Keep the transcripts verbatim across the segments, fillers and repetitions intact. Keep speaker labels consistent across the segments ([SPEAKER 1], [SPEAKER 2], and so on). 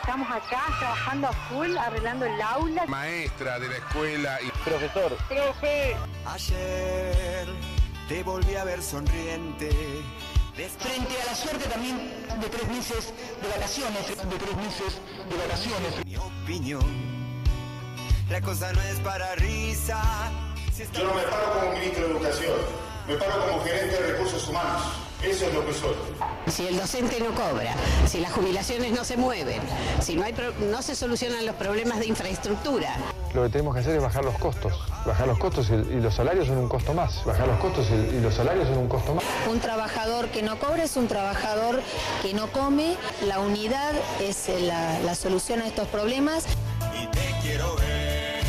[SPEAKER 1] Estamos acá trabajando a full, arreglando el aula.
[SPEAKER 2] Maestra de la escuela y
[SPEAKER 3] profesor.
[SPEAKER 1] Profe.
[SPEAKER 4] Ayer te volví a ver sonriente.
[SPEAKER 5] Frente a la suerte también de tres meses de vacaciones, de tres meses de vacaciones.
[SPEAKER 4] Mi opinión, la cosa no es para risa.
[SPEAKER 6] Si está... Yo no me paro como ministro de Educación, me paro como gerente de recursos humanos. Eso es lo que soy.
[SPEAKER 7] Si el docente no cobra, si las jubilaciones no se mueven, si no hay pro- no se solucionan los problemas de infraestructura.
[SPEAKER 8] Lo que tenemos que hacer es bajar los costos. Bajar los costos y, y los salarios son un costo más. Bajar los costos y, y los salarios son un costo más.
[SPEAKER 9] Un trabajador que no cobra es un trabajador que no come. La unidad es la, la solución a estos problemas.
[SPEAKER 4] Y te quiero ver.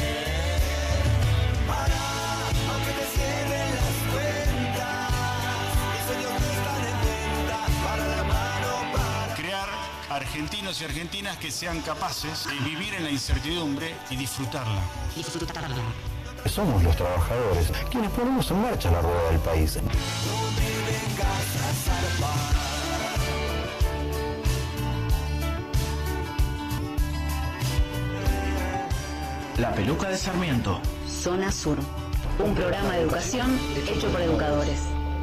[SPEAKER 10] Argentinos y argentinas que sean capaces de vivir en la incertidumbre y disfrutarla.
[SPEAKER 11] Somos los trabajadores quienes ponemos en marcha la rueda del país.
[SPEAKER 4] No me vengas a
[SPEAKER 12] salvar. La Peluca de Sarmiento.
[SPEAKER 13] Zona Sur. Un programa de educación hecho por educadores.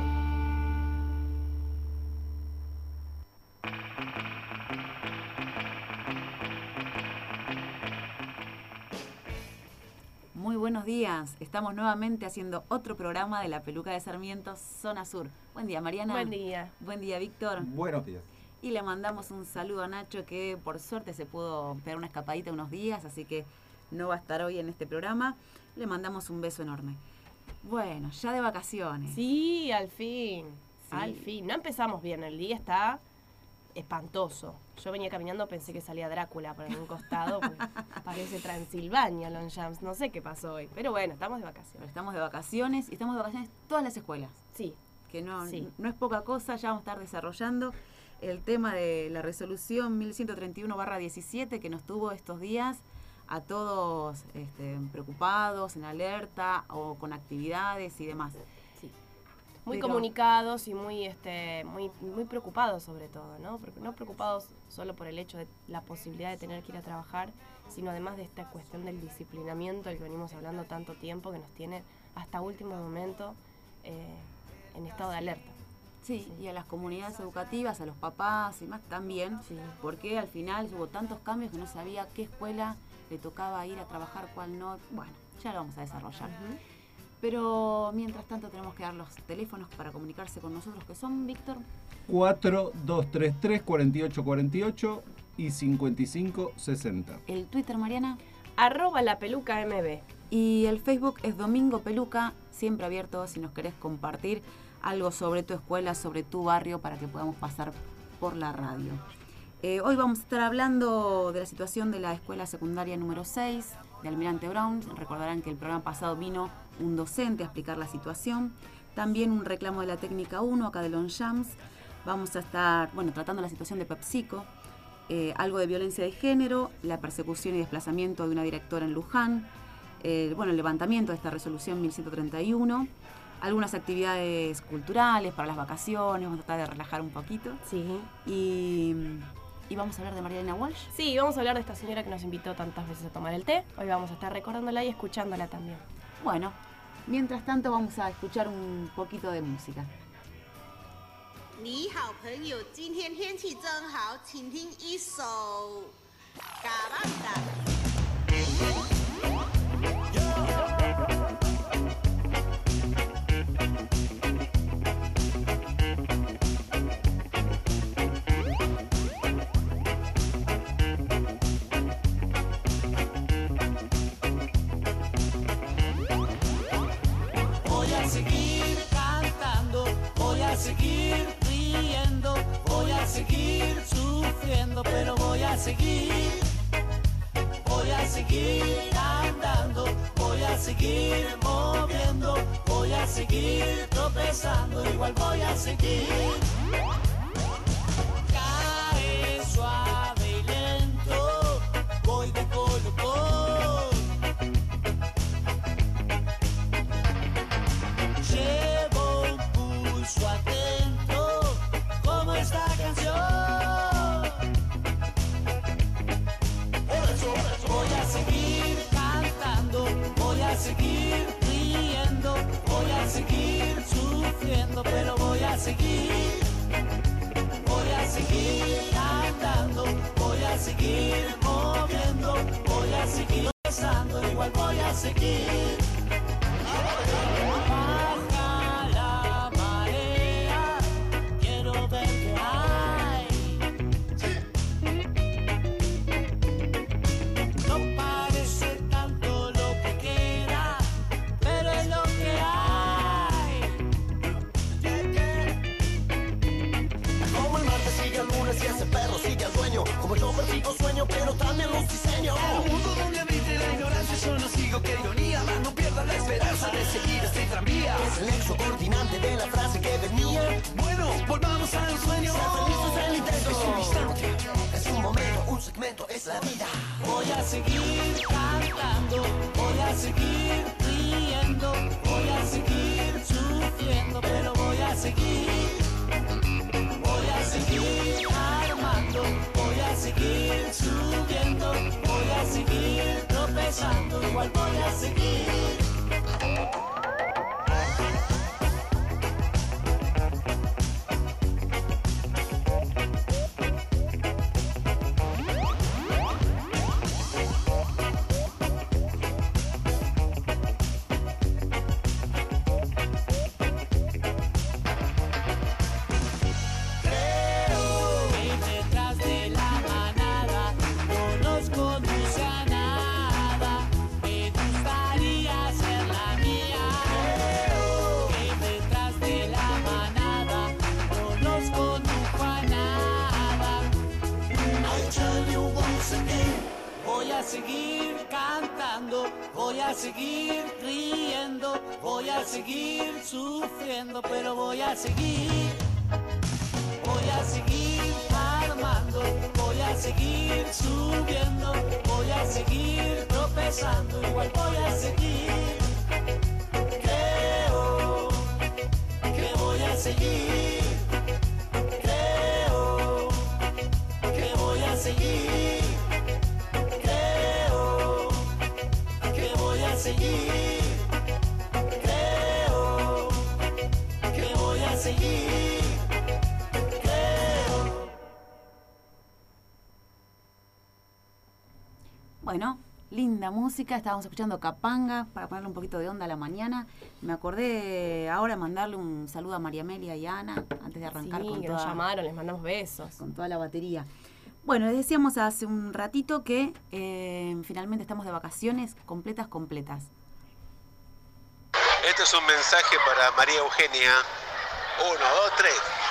[SPEAKER 14] Muy buenos días, estamos nuevamente haciendo otro programa de La Peluca de Sarmiento, Zona Sur. Buen día, Mariana.
[SPEAKER 15] Buen día.
[SPEAKER 14] Buen día, Víctor.
[SPEAKER 3] Buenos días.
[SPEAKER 14] Y le mandamos un saludo a Nacho, que por suerte se pudo pegar una escapadita unos días, así que no va a estar hoy en este programa. Le mandamos un beso enorme. Bueno, ya de vacaciones.
[SPEAKER 15] Sí, al fin,
[SPEAKER 14] sí.
[SPEAKER 15] al fin. No empezamos bien, el día está espantoso. Yo venía caminando, pensé que salía Drácula por algún costado, pues parece Transilvania, Longchamps, no sé qué pasó hoy. Pero bueno, estamos de vacaciones.
[SPEAKER 14] Pero estamos de vacaciones y estamos de vacaciones todas las escuelas.
[SPEAKER 15] Sí.
[SPEAKER 14] Que no,
[SPEAKER 15] sí.
[SPEAKER 14] no es poca cosa, ya vamos a estar desarrollando el tema de la resolución mil ciento treinta y uno barra diecisiete que nos tuvo estos días a todos este, preocupados, en alerta o con actividades y demás.
[SPEAKER 15] Sí. Muy
[SPEAKER 14] Pero,
[SPEAKER 15] comunicados y muy este muy muy preocupados sobre todo, ¿no? No preocupados solo por el hecho de la posibilidad de tener que ir a trabajar, sino además de esta cuestión del disciplinamiento del que venimos hablando tanto tiempo, que nos tiene hasta último momento eh, en estado de alerta.
[SPEAKER 14] Sí, sí, y a las comunidades educativas, a los papás y más también,
[SPEAKER 15] sí.
[SPEAKER 14] Porque al final hubo tantos cambios que no sabía qué escuela le tocaba ir a trabajar, cuál no. Bueno, ya lo vamos a desarrollar. Uh-huh. Pero mientras tanto tenemos que dar los teléfonos para comunicarse con nosotros, que son, Víctor.
[SPEAKER 3] cuatro dos tres tres, cuatro ocho cuatro ocho y cincuenta y cinco sesenta.
[SPEAKER 14] El Twitter, Mariana.
[SPEAKER 15] Arroba la peluca M B.
[SPEAKER 14] Y el Facebook es Domingo Peluca, siempre abierto si nos querés compartir algo sobre tu escuela, sobre tu barrio, para que podamos pasar por la radio. Eh, hoy vamos a estar hablando de la situación de la escuela secundaria número seis de Almirante Brown. Recordarán que el programa pasado vino un docente a explicar la situación. También un reclamo de la técnica uno acá de Longchamps. Vamos a estar, bueno, tratando la situación de PepsiCo, eh, algo de violencia de género, la persecución y desplazamiento de una directora en Luján, eh, bueno, el levantamiento de esta resolución mil ciento treinta y uno, algunas actividades culturales para las vacaciones, vamos a tratar de relajar un poquito.
[SPEAKER 15] Sí.
[SPEAKER 14] Y, y vamos a hablar de Mariana Walsh.
[SPEAKER 15] Sí, vamos a hablar de esta señora que nos invitó tantas veces a tomar el té. Hoy vamos a estar recordándola y escuchándola también.
[SPEAKER 14] Bueno, mientras tanto vamos a escuchar un poquito de música.
[SPEAKER 16] 你好朋友，今天天气真好，请听一首《嘎浪达》。
[SPEAKER 17] seguir cantando, voy a seguir riendo, voy a seguir sufriendo, pero voy a seguir, voy a seguir andando, voy a seguir moviendo, voy a seguir tropezando, igual voy a seguir. Cae suave y lento, voy de colocón. Llevo un pulso atento como esta canción. seguir, voy a seguir cantando, voy a seguir moviendo, voy a seguir besando, igual voy a seguir. Baja la marea, quiero ver qué hay. No parece tanto lo que queda, pero es lo que hay.
[SPEAKER 18] Como el mar persigue al lunes y ese perro sigue al dueño, como yo persigo sueño, pero también los diseño.
[SPEAKER 17] Un mundo donde habite la ignorancia, yo no sigo, qué ironía, más no pierda la esperanza de seguir este tranvía.
[SPEAKER 18] Es el nexo coordinante de la frase que venía.
[SPEAKER 17] Bueno, volvamos a los sueños.
[SPEAKER 18] Ser felices en el intento.
[SPEAKER 17] Es un instante,
[SPEAKER 18] es un momento, un segmento, es la vida.
[SPEAKER 17] Voy a seguir cantando, voy a seguir riendo, voy a seguir sufriendo, pero voy a seguir. Voy a seguir armando, voy a seguir subiendo, voy a seguir tropezando, igual voy a seguir. Voy a seguir cantando, voy a seguir riendo, voy a seguir sufriendo, pero voy a seguir. Voy a seguir armando, voy a seguir subiendo, voy a seguir tropezando, igual voy a seguir. Creo que voy a seguir. Creo que voy a seguir. Creo que voy a seguir. Creo que voy a seguir. Creo.
[SPEAKER 14] Bueno, linda música. Estábamos escuchando Capanga para ponerle un poquito de onda a la mañana. Me acordé ahora mandarle un saludo a María Amelia y a Ana antes de arrancar
[SPEAKER 15] Sí,
[SPEAKER 14] con
[SPEAKER 15] que
[SPEAKER 14] toda,
[SPEAKER 15] nos llamaron, les mandamos besos.
[SPEAKER 14] con toda la batería. Bueno, les decíamos hace un ratito que eh, finalmente estamos de vacaciones completas, completas.
[SPEAKER 19] Este es un mensaje para María Eugenia. Uno, dos, tres.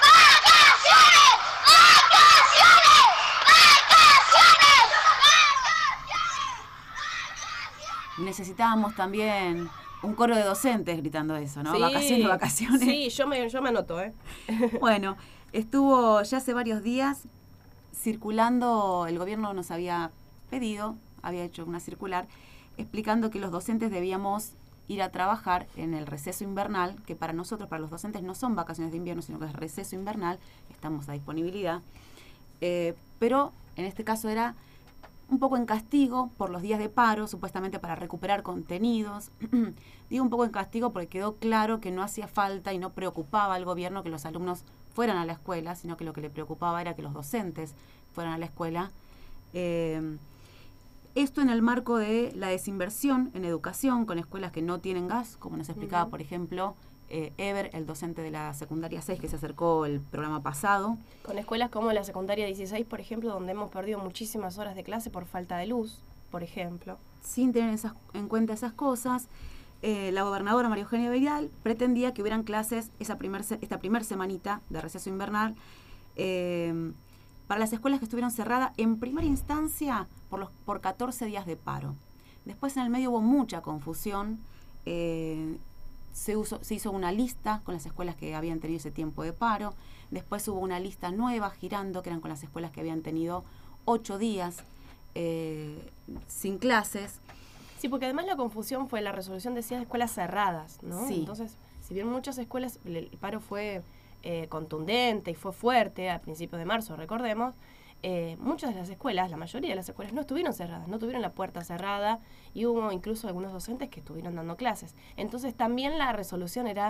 [SPEAKER 14] Necesitábamos también un coro de docentes gritando eso, ¿no?
[SPEAKER 15] Sí,
[SPEAKER 14] vacaciones, vacaciones.
[SPEAKER 15] Sí, yo me, yo me anoto, ¿eh?
[SPEAKER 14] Bueno, estuvo ya hace varios días circulando, el gobierno nos había pedido, había hecho una circular, explicando que los docentes debíamos ir a trabajar en el receso invernal, que para nosotros, para los docentes, no son vacaciones de invierno, sino que es receso invernal, estamos a disponibilidad, eh, pero en este caso era un poco en castigo por los días de paro, supuestamente para recuperar contenidos. Digo un poco en castigo porque quedó claro que no hacía falta y no preocupaba al gobierno que los alumnos fueran a la escuela, sino que lo que le preocupaba era que los docentes fueran a la escuela. Eh, esto en el marco de la desinversión en educación con escuelas que no tienen gas, como nos explicaba, uh-huh. por ejemplo, eh, Ever, el docente de la secundaria seis, que se acercó el programa pasado.
[SPEAKER 15] Con escuelas como la secundaria dieciséis, por ejemplo, donde hemos perdido muchísimas horas de clase por falta de luz, por ejemplo.
[SPEAKER 14] Sin tener esas, en cuenta esas cosas, eh, la gobernadora María Eugenia Vidal pretendía que hubieran clases esa primer se, esta primera semanita de receso invernal eh, para las escuelas que estuvieron cerradas en primera instancia por, los, por catorce días de paro. Después en el medio hubo mucha confusión. Eh, se, uso, se hizo una lista con las escuelas que habían tenido ese tiempo de paro. Después hubo una lista nueva girando, que eran con las escuelas que habían tenido ocho días eh, sin clases.
[SPEAKER 15] Sí, porque además la confusión fue la resolución, decía, de escuelas cerradas, ¿no?
[SPEAKER 14] Sí.
[SPEAKER 15] Entonces, si bien muchas escuelas, el paro fue eh, contundente y fue fuerte a principios de marzo, recordemos, eh, muchas de las escuelas, la mayoría de las escuelas no estuvieron cerradas, no tuvieron la puerta cerrada y hubo incluso algunos docentes que estuvieron dando clases. Entonces, también la resolución era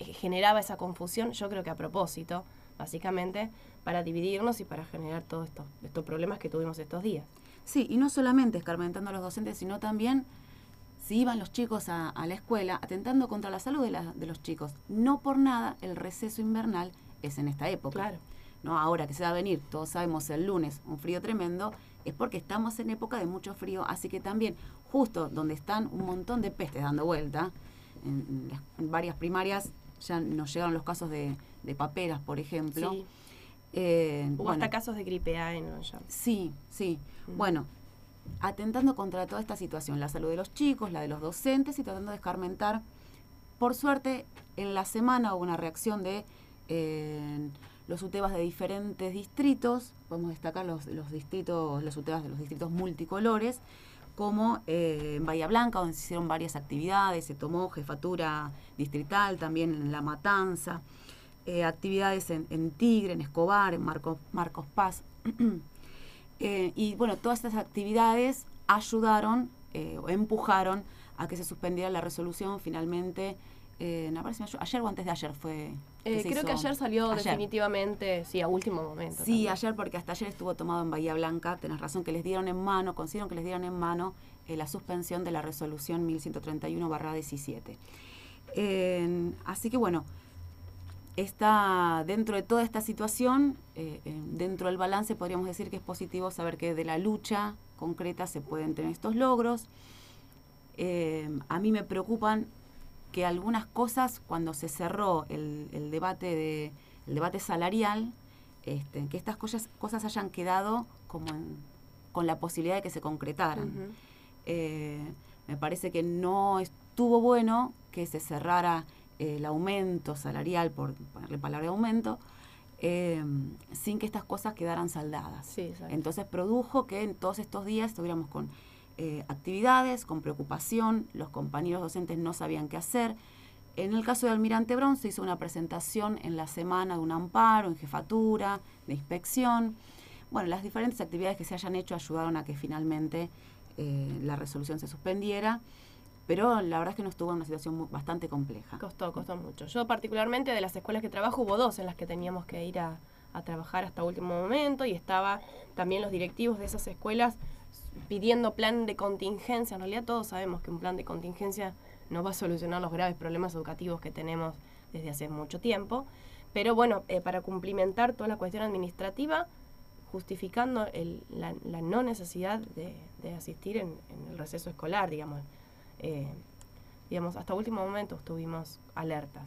[SPEAKER 15] generaba esa confusión, yo creo que a propósito, básicamente, para dividirnos y para generar todos estos, estos problemas que tuvimos estos días.
[SPEAKER 14] Sí, y no solamente escarmentando a los docentes, sino también si iban los chicos a, a la escuela, atentando contra la salud de, la, de los chicos. No por nada el receso invernal es en esta época.
[SPEAKER 15] Claro.
[SPEAKER 14] ¿No? Ahora que se va a venir, todos sabemos el lunes, un frío tremendo, es porque estamos en época de mucho frío, así que también, justo donde están un montón de pestes dando vuelta, en, en, las, en varias primarias ya nos llegaron los casos de, de paperas, por ejemplo.
[SPEAKER 15] Sí.
[SPEAKER 14] Eh,
[SPEAKER 15] Hubo
[SPEAKER 14] bueno,
[SPEAKER 15] hasta casos de gripe A en Nueva York.
[SPEAKER 14] Sí, sí.
[SPEAKER 15] Mm.
[SPEAKER 14] Bueno, atentando contra toda esta situación, la salud de los chicos, la de los docentes y tratando de escarmentar. Por suerte, en la semana hubo una reacción de eh, los UTEBAs de diferentes distritos, podemos destacar los, los distritos, los UTEBAs de los distritos multicolores, como eh, en Bahía Blanca, donde se hicieron varias actividades, se tomó jefatura distrital, también en La Matanza, eh, actividades en, en Tigre, en Escobar, en Marcos, Marcos Paz. Eh, y bueno, todas estas actividades ayudaron eh, o empujaron a que se suspendiera la resolución finalmente. Eh, no, parece, ayer o antes de ayer fue. Que
[SPEAKER 15] Eh,
[SPEAKER 14] se
[SPEAKER 15] creo
[SPEAKER 14] hizo,
[SPEAKER 15] que ayer salió
[SPEAKER 14] ayer.
[SPEAKER 15] definitivamente, sí, a último momento.
[SPEAKER 14] Sí,
[SPEAKER 15] también.
[SPEAKER 14] ayer, porque hasta ayer estuvo tomado en Bahía Blanca. Tenés razón, que les dieron en mano, consiguieron que les dieran en mano eh, la suspensión de la resolución mil ciento treinta y uno barra diecisiete. Eh, así que bueno, está dentro de toda esta situación, eh, eh, dentro del balance podríamos decir que es positivo saber que de la lucha concreta se pueden tener estos logros. Eh, a mí me preocupan que algunas cosas, cuando se cerró el, el debate de el debate salarial, este, que estas cosas, cosas hayan quedado como en, con la posibilidad de que se concretaran.
[SPEAKER 15] Uh-huh.
[SPEAKER 14] Eh, me parece que no estuvo bueno que se cerrara el aumento salarial, por ponerle palabra aumento, eh, sin que estas cosas quedaran saldadas.
[SPEAKER 15] Sí,
[SPEAKER 14] entonces produjo que en todos estos días estuviéramos con eh, actividades, con preocupación, los compañeros docentes no sabían qué hacer. En el caso de Almirante Brown se hizo una presentación en la semana de un amparo, en jefatura, de inspección. Bueno, las diferentes actividades que se hayan hecho ayudaron a que finalmente eh, la resolución se suspendiera. Pero la verdad es que nos estuvo en una situación muy, bastante compleja.
[SPEAKER 15] Costó, costó mucho. Yo particularmente de las escuelas que trabajo hubo dos en las que teníamos que ir a, a trabajar hasta último momento y estaba también los directivos de esas escuelas pidiendo plan de contingencia. En realidad todos sabemos que un plan de contingencia no va a solucionar los graves problemas educativos que tenemos desde hace mucho tiempo. Pero bueno, eh, para cumplimentar toda la cuestión administrativa, justificando el, la, la no necesidad de, de asistir en, en el receso escolar, digamos. Eh, digamos, hasta último momento estuvimos alertas.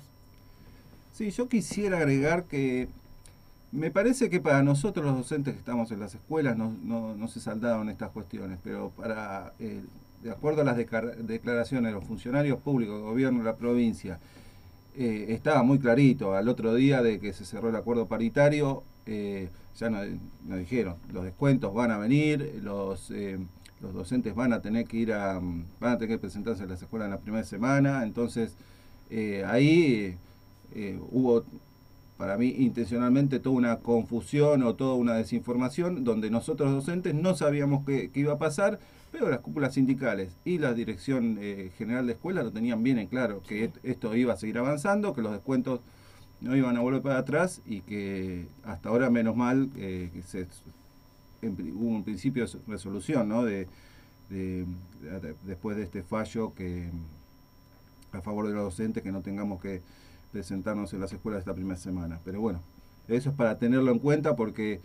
[SPEAKER 3] Sí, yo quisiera agregar que me parece que para nosotros los docentes que estamos en las escuelas no, no, no se saldaron estas cuestiones, pero para eh, de acuerdo a las declaraciones de los funcionarios públicos, del gobierno de la provincia, eh, estaba muy clarito al otro día de que se cerró el acuerdo paritario, eh, ya nos, nos dijeron, los descuentos van a venir, los... Eh, los docentes van a tener que ir a, van a tener que presentarse a las escuelas en la primera semana, entonces eh, ahí eh, hubo para mí intencionalmente toda una confusión o toda una desinformación donde nosotros docentes no sabíamos qué, qué iba a pasar, pero las cúpulas sindicales y la dirección eh, general de escuela lo tenían bien en claro, que et, esto iba a seguir avanzando, que los descuentos no iban a volver para atrás y que hasta ahora menos mal eh, que se hubo un principio de resolución, ¿no? de, de, de, después de este fallo que a favor de los docentes, que no tengamos que presentarnos en las escuelas esta primera semana. Pero bueno, eso es para tenerlo en cuenta porque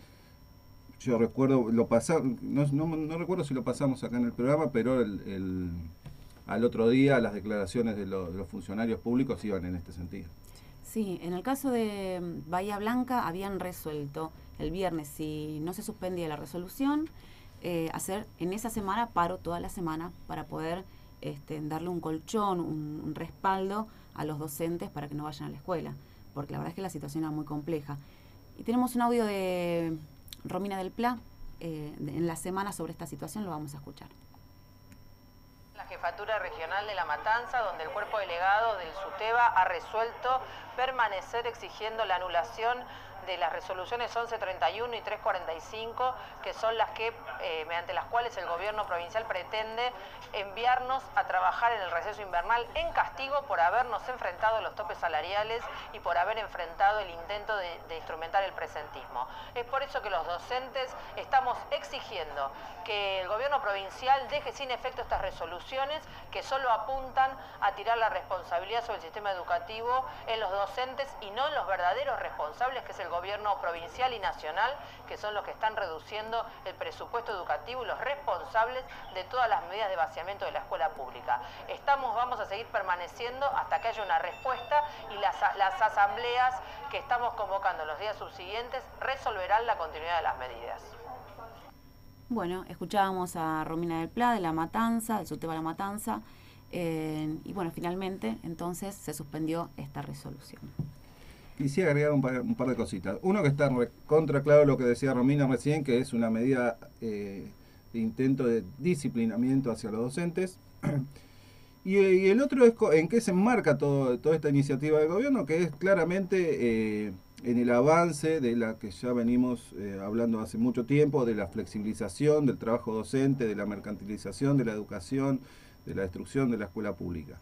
[SPEAKER 3] yo recuerdo, lo pasamos, no, no, no recuerdo si lo pasamos acá en el programa, pero el, el, al otro día las declaraciones de, lo, de los funcionarios públicos iban en este sentido.
[SPEAKER 14] Sí, en el caso de Bahía Blanca habían resuelto el viernes, si no se suspendía la resolución, eh, hacer en esa semana paro toda la semana para poder este, darle un colchón, un, un respaldo a los docentes para que no vayan a la escuela, porque la verdad es que la situación era muy compleja. Y tenemos un audio de Romina del Pla, eh, de, en la semana sobre esta situación, lo vamos a escuchar.
[SPEAKER 20] Las que Jefatura Regional de La Matanza, donde el cuerpo delegado del SUTEBA ha resuelto permanecer exigiendo la anulación de las resoluciones once treinta y uno y tres cuarenta y cinco, que son las que, eh, mediante las cuales el gobierno provincial pretende enviarnos a trabajar en el receso invernal en castigo por habernos enfrentado a los topes salariales y por haber enfrentado el intento de, de instrumentar el presentismo. Es por eso que los docentes estamos exigiendo que el gobierno provincial deje sin efecto estas resoluciones que solo apuntan a tirar la responsabilidad sobre el sistema educativo en los docentes y no en los verdaderos responsables, que es el gobierno provincial y nacional, que son los que están reduciendo el presupuesto educativo y los responsables de todas las medidas de vaciamiento de la escuela pública. Estamos, vamos a seguir permaneciendo hasta que haya una respuesta y las, las asambleas que estamos convocando en los días subsiguientes resolverán la continuidad de las medidas.
[SPEAKER 14] Bueno, escuchábamos a Romina del Pla de La Matanza, del SUTEBA La Matanza, eh, y bueno, finalmente entonces se suspendió esta resolución.
[SPEAKER 3] Quisiera agregar un par, un par de cositas. Uno, que está contra claro lo que decía Romina recién, que es una medida eh, de intento de disciplinamiento hacia los docentes. Y, y el otro es en qué se enmarca todo, toda esta iniciativa del gobierno, que es claramente eh, en el avance de la que ya venimos eh, hablando hace mucho tiempo, de la flexibilización del trabajo docente, de la mercantilización de la educación, de la destrucción de la escuela pública.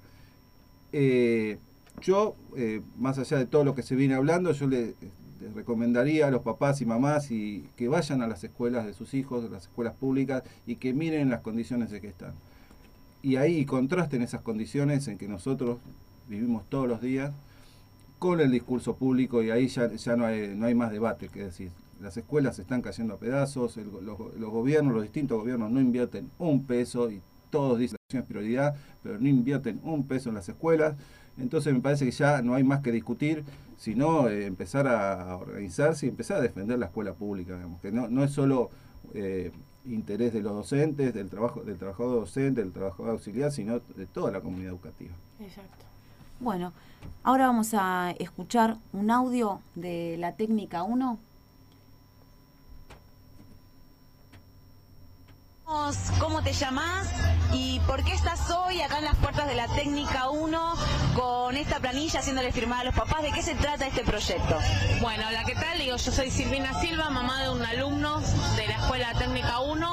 [SPEAKER 3] Eh, Yo, eh, más allá de todo lo que se viene hablando, yo le, le recomendaría a los papás y mamás y que vayan a las escuelas de sus hijos, a las escuelas públicas, y que miren las condiciones en que están. Y ahí contrasten esas condiciones en que nosotros vivimos todos los días con el discurso público, y ahí ya, ya no hay, no hay más debate que decir. Las escuelas se están cayendo a pedazos, el, los, los gobiernos, los distintos gobiernos no invierten un peso, y todos dicen que es prioridad, pero no invierten un peso en las escuelas. Entonces me parece que ya no hay más que discutir, sino eh, empezar a organizarse y empezar a defender la escuela pública, digamos, que no, no es solo eh, interés de los docentes, del trabajo, del trabajador docente, del trabajador auxiliar, sino de toda la comunidad educativa.
[SPEAKER 14] Exacto. Bueno, ahora vamos a escuchar un audio de la técnica uno.
[SPEAKER 21] ¿Cómo te llamas y por qué estás hoy acá en las puertas de la técnica uno con esta planilla haciéndole firmar a los papás? ¿De qué se trata este proyecto?
[SPEAKER 22] Bueno, hola, ¿qué tal? Digo, yo soy Silvina Silva, mamá de un alumno de la escuela técnica uno,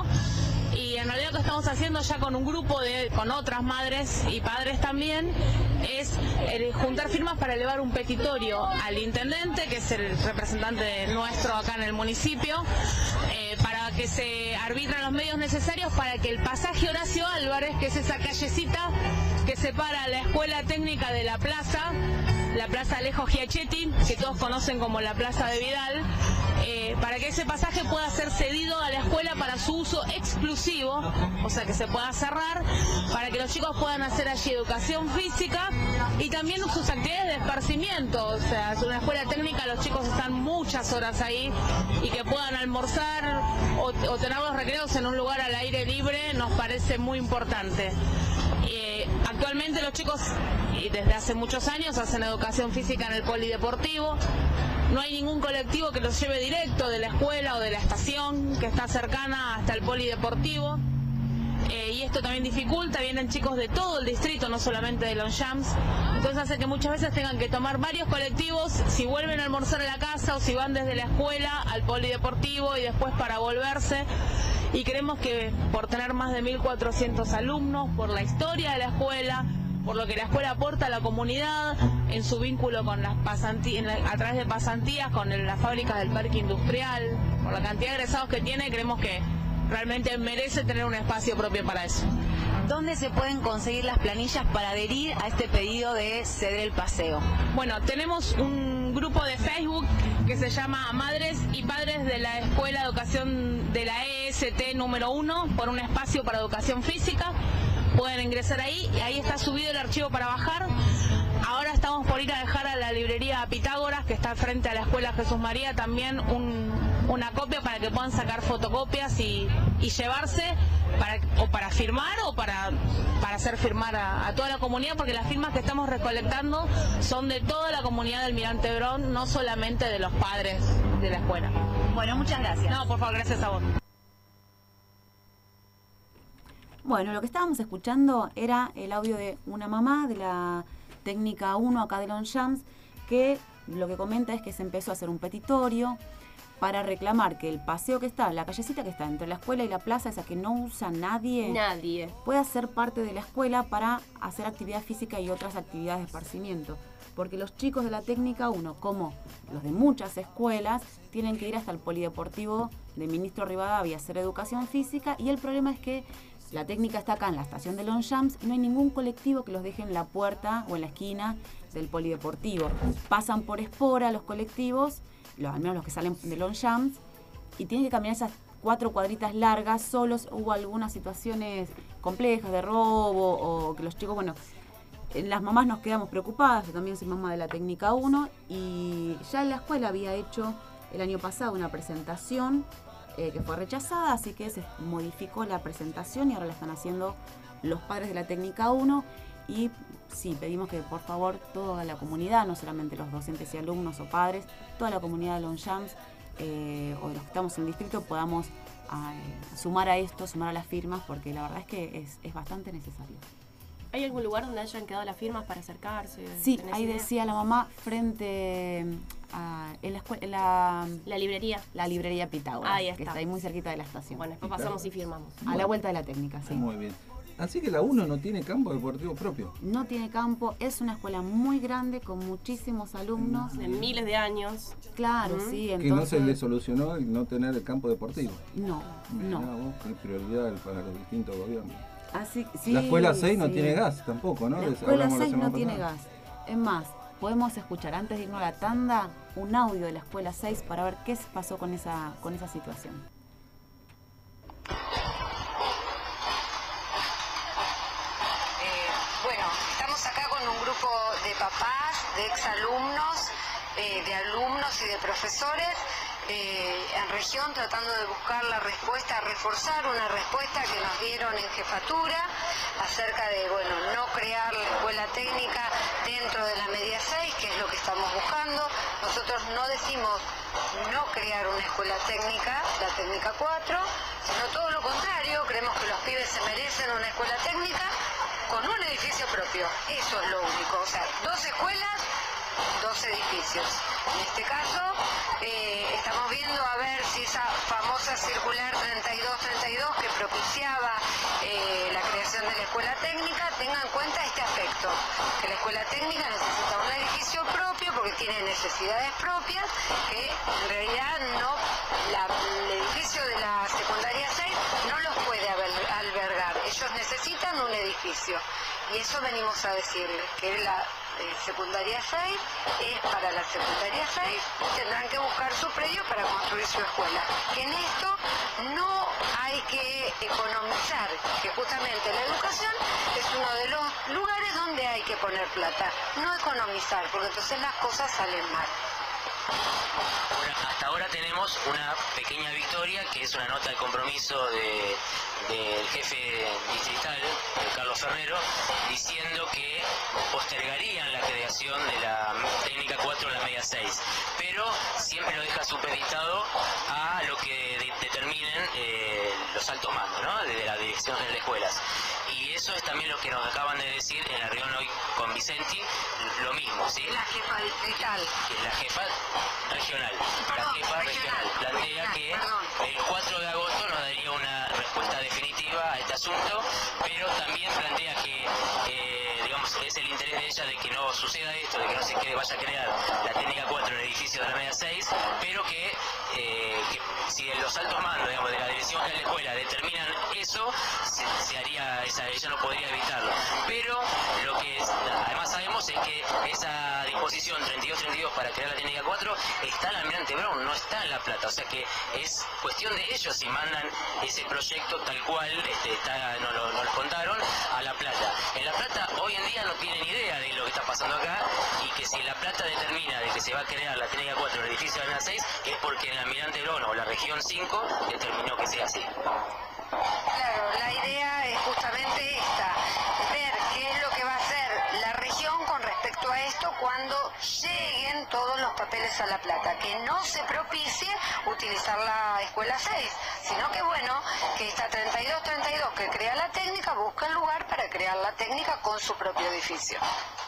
[SPEAKER 22] y en realidad lo que estamos haciendo ya con un grupo de, con otras madres y padres también, es eh, juntar firmas para elevar un petitorio al intendente, que es el representante nuestro acá en el municipio, eh, para que se arbitren los medios necesarios para que el pasaje Horacio Álvarez, que es esa callecita que separa la escuela técnica de la plaza, la plaza Alejo Giachetti, que todos conocen como la plaza de Vidal, eh, para que ese pasaje pueda ser cedido a la escuela para su uso exclusivo, o sea que se pueda cerrar, para que los chicos puedan hacer allí educación física y también sus actividades de esparcimiento. O sea, es una escuela técnica, los chicos están muchas horas ahí, y que puedan almorzar o, o tener los recreos en un lugar al aire libre nos parece muy importante. Eh, actualmente los chicos, y desde hace muchos años, hacen educación física en el polideportivo. No hay ningún colectivo que los lleve directo de la escuela o de la estación que está cercana hasta el polideportivo. Eh, y esto también dificulta, vienen chicos de todo el distrito, no solamente de Longchamps, entonces hace que muchas veces tengan que tomar varios colectivos si vuelven a almorzar a la casa o si van desde la escuela al polideportivo y después para volverse. Y creemos que por tener más de mil cuatrocientos alumnos, por la historia de la escuela, por lo que la escuela aporta a la comunidad en su vínculo con las pasantías, a través de pasantías con el, las fábricas del parque industrial, por la cantidad de egresados que tiene, creemos que realmente merece tener un espacio propio para eso.
[SPEAKER 21] ¿Dónde se pueden conseguir las planillas para adherir a este pedido de ceder el paseo?
[SPEAKER 22] Bueno, tenemos un grupo de Facebook que se llama Madres y Padres de la Escuela de Educación de la E S T número uno, por un espacio para educación física. Pueden ingresar ahí, y ahí está subido el archivo para bajar. Ahora estamos por ir a dejar a la librería Pitágoras, que está frente a la Escuela Jesús María, también un, una copia para que puedan sacar fotocopias y, y llevarse para, o para firmar o para, para hacer firmar a, a toda la comunidad, porque las firmas que estamos recolectando son de toda la comunidad del Almirante Brown, no solamente de los padres de la escuela.
[SPEAKER 21] Bueno, muchas gracias.
[SPEAKER 22] No, por favor, gracias a vos.
[SPEAKER 14] Bueno, lo que estábamos escuchando era el audio de una mamá de la técnica uno acá de Longchamps, que lo que comenta es que se empezó a hacer un petitorio para reclamar que el paseo que está, la callecita que está entre la escuela y la plaza, esa que no usa nadie,
[SPEAKER 15] nadie,
[SPEAKER 14] pueda ser parte de la escuela para hacer actividad física y otras actividades de esparcimiento. Porque los chicos de la técnica uno, como los de muchas escuelas, tienen que ir hasta el polideportivo de Ministro Rivadavia a hacer educación física, y el problema es que la técnica está acá en la estación de Longchamps y no hay ningún colectivo que los deje en la puerta o en la esquina del polideportivo. Pasan por Espora los colectivos, los, al menos los que salen de Longchamps, y tienen que caminar esas cuatro cuadritas largas solos. Hubo algunas situaciones complejas de robo o que los chicos, bueno, las mamás nos quedamos preocupadas. Yo también soy mamá de la técnica uno, y ya la escuela había hecho el año pasado una presentación eh, que fue rechazada, así que se modificó la presentación y ahora la están haciendo los padres de la técnica uno. Y sí, pedimos que por favor toda la comunidad, no solamente los docentes y alumnos o padres, toda la comunidad de Longchamps eh, o de los que estamos en el distrito podamos eh, sumar a esto, sumar a las firmas, porque la verdad es que es, es bastante necesario.
[SPEAKER 15] ¿Hay algún lugar donde hayan quedado las firmas para acercarse?
[SPEAKER 14] Sí, ahí idea? Decía la mamá, frente a en la, escuela, en la,
[SPEAKER 15] la librería.
[SPEAKER 14] La librería Pitágoras,
[SPEAKER 15] ahí está.
[SPEAKER 14] Que está ahí muy cerquita de la estación.
[SPEAKER 15] Bueno, después pasamos y firmamos.
[SPEAKER 14] A bueno. La vuelta de la técnica, sí.
[SPEAKER 3] Muy bien. Así que la uno no tiene campo deportivo propio.
[SPEAKER 14] No tiene campo, es una escuela muy grande con muchísimos alumnos.
[SPEAKER 15] De miles de años.
[SPEAKER 14] Claro, ¿Mm? sí.
[SPEAKER 3] Entonces, que no se le solucionó el no tener el campo deportivo.
[SPEAKER 14] No,
[SPEAKER 3] Mirá
[SPEAKER 14] no.
[SPEAKER 3] Vos, qué prioridad para los distintos gobiernos.
[SPEAKER 14] Así, sí,
[SPEAKER 3] la escuela seis no
[SPEAKER 14] sí.
[SPEAKER 3] tiene gas tampoco, ¿no?
[SPEAKER 14] La escuela seis no tiene gas. Es más, podemos escuchar antes de irnos a la tanda un audio de la escuela seis para ver qué pasó con esa, con esa situación.
[SPEAKER 1] Eh, bueno, estamos acá con un grupo de papás, de exalumnos, eh, de alumnos y de profesores. Eh, en región, tratando de buscar la respuesta, reforzar una respuesta que nos dieron en jefatura acerca de, bueno, no crear la escuela técnica dentro de la media seis, que es lo que estamos buscando. Nosotros no decimos no crear una escuela técnica, la técnica cuatro, sino todo lo contrario, creemos que los pibes se merecen una escuela técnica con un edificio propio. Eso es lo único, o sea, dos escuelas, dos edificios. En este caso, eh, estamos viendo a ver si esa famosa circular treinta y dos treinta y dos que propiciaba eh, la creación de la escuela técnica tenga en cuenta este aspecto, que la escuela técnica necesita un edificio propio porque tiene necesidades propias, que en realidad no, la, el edificio de la secundaria seis no los puede albergar, ellos necesitan un edificio, y eso venimos a decirles, que la Eh, secundaria seis es para la secundaria seis, tendrán que buscar su predio para construir su escuela. Que en esto no hay que economizar, que justamente la educación es uno de los lugares donde hay que poner plata, no economizar, porque entonces las cosas salen mal.
[SPEAKER 2] Bueno, hasta ahora tenemos una pequeña victoria, que es una nota de compromiso de, del jefe distrital, de Carlos Ferrero, diciendo que postergarían la creación de la técnica cuatro en la media seis, pero siempre lo deja supeditado a lo que de, determinen eh, los altos mandos, ¿no?, de la Dirección General de Escuelas. Y eso es también lo que nos acaban de decir en la reunión hoy con Vicenti, lo mismo, ¿sí?
[SPEAKER 1] La jefa distrital.
[SPEAKER 2] Que la jefa regional.
[SPEAKER 1] Perdón,
[SPEAKER 2] la jefa regional,
[SPEAKER 1] regional
[SPEAKER 2] plantea que
[SPEAKER 1] perdón.
[SPEAKER 2] el cuatro de agosto nos daría una respuesta definitiva a este asunto, pero también plantea que, eh, digamos, es el interés de ella de que no suceda esto, de que no se quede, vaya a crear la técnica cuatro en el edificio de la media seis, pero que, eh, que si los altos mandos, digamos, de la Dirección General de Escuela determinan eso, se, se haría esa, ella no podría evitarlo. Pero lo que es, además sabemos es que esa disposición treinta y dos treinta y dos para crear la técnica cuatro está en Almirante Brown, no está en La Plata, o sea que es cuestión de ellos si mandan ese proyecto tal cual, este, está, no, lo, no lo contaron, a La Plata. En La Plata hoy en día no tienen idea de lo que está pasando acá, y que si La Plata determina de que se va a crear la técnica cuatro en el edificio de la seis, es porque en Almirante Brown o la región cinco determinó que sea así.
[SPEAKER 1] Claro, la idea es justamente esta, ver qué es lo que va a hacer la región con respecto a esto cuando lleguen todos los papeles a La Plata, que no se propicie utilizar la escuela seis, sino que bueno, que esta treinta y dos treinta y dos que crea la técnica busca el lugar para crear la técnica con su propio edificio.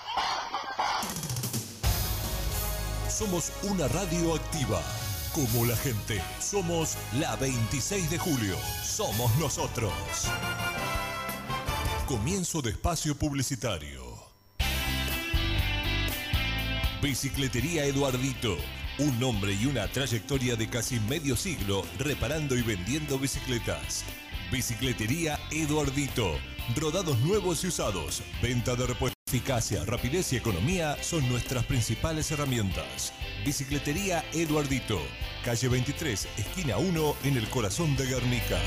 [SPEAKER 5] Somos una radio activa, como la gente. Somos la veintiséis de julio. Somos nosotros. Comienzo de espacio publicitario. Bicicletería Eduardito. Un nombre y una trayectoria de casi medio siglo reparando y vendiendo bicicletas. Bicicletería Eduardito. Rodados nuevos y usados. Venta de repuestos. Eficacia, rapidez y economía son nuestras principales herramientas. Bicicletería Eduardito. Calle veintitrés, esquina uno, en el corazón de Guernica.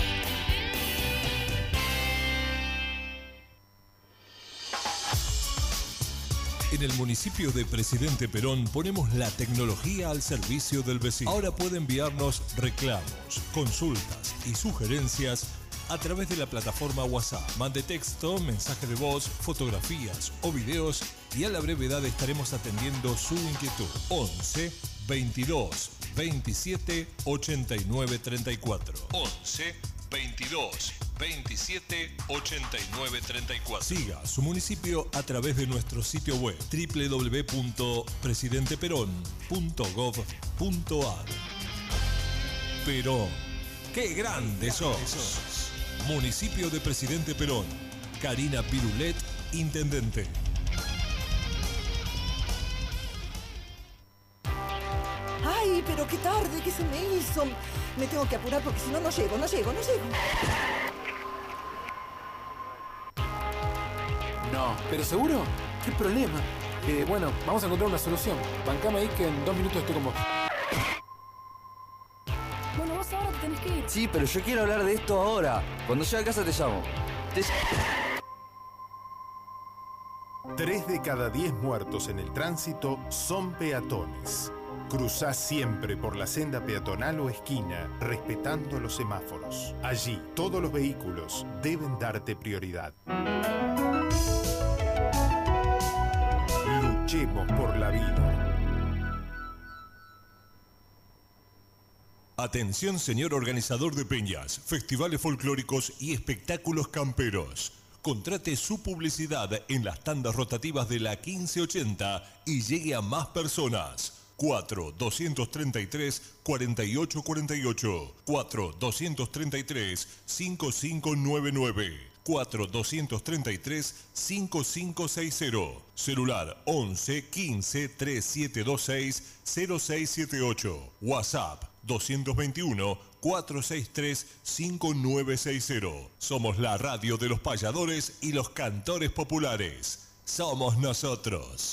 [SPEAKER 5] En el municipio de Presidente Perón ponemos la tecnología al servicio del vecino. Ahora puede enviarnos reclamos, consultas y sugerencias a través de la plataforma WhatsApp. Mande texto, mensaje de voz, fotografías o videos y a la brevedad estaremos atendiendo su inquietud. once, veintidós, veintisiete, ochenta y nueve, treinta y cuatro. once, veintidós, veintisiete, ochenta y nueve, treinta y cuatro. Siga su municipio a través de nuestro sitio web doble u doble u doble u punto presidente perón punto gov punto a r. Perón, ¡qué grande sos! Municipio de Presidente Perón. Karina Pirulet, intendente.
[SPEAKER 6] ¡Ay, pero qué tarde! ¿Qué se me hizo? Me tengo que apurar porque si no, no llego, no llego, no llego.
[SPEAKER 23] No, ¿pero seguro? ¿Qué problema? Eh, bueno, vamos a encontrar una solución. Bancame ahí que en dos minutos estoy con vos.
[SPEAKER 24] Bueno, vos ahora te tenés que ir.
[SPEAKER 25] Sí, pero yo quiero hablar de esto ahora. Cuando llegue a casa te llamo. Te...
[SPEAKER 26] Tres de cada diez muertos en el tránsito son peatones. Cruzá siempre por la senda peatonal o esquina, respetando los semáforos. Allí, todos los vehículos deben darte prioridad. Luchemos por la vida.
[SPEAKER 5] Atención, señor organizador de peñas, festivales folclóricos y espectáculos camperos. Contrate su publicidad en las tandas rotativas de la quince ochenta y llegue a más personas. cuatro, doscientos treinta y tres, cuarenta y ocho cuarenta y ocho. cuatro, doscientos treinta y tres, cincuenta y cinco noventa y nueve. cuatro, doscientos treinta y tres, cincuenta y cinco sesenta. Celular once, quince, treinta y siete veintiséis, cero seis siete ocho. WhatsApp doscientos veintiuno, cuatrocientos sesenta y tres, cincuenta y nueve sesenta. Somos la radio de los payadores y los cantores populares. Somos nosotros.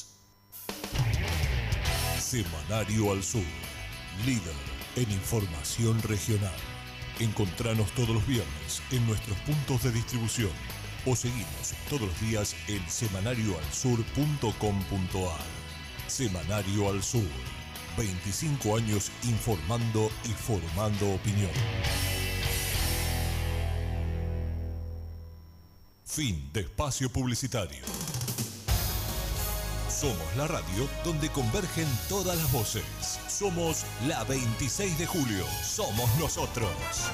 [SPEAKER 5] Semanario al Sur, líder en información regional. Encontranos todos los viernes en nuestros puntos de distribución o seguimos todos los días en semanario al sur punto com punto a r. Semanario al Sur, veinticinco años informando y formando opinión. Fin de espacio publicitario. Somos la radio donde convergen todas las voces. Somos la veintiséis de julio. Somos nosotros.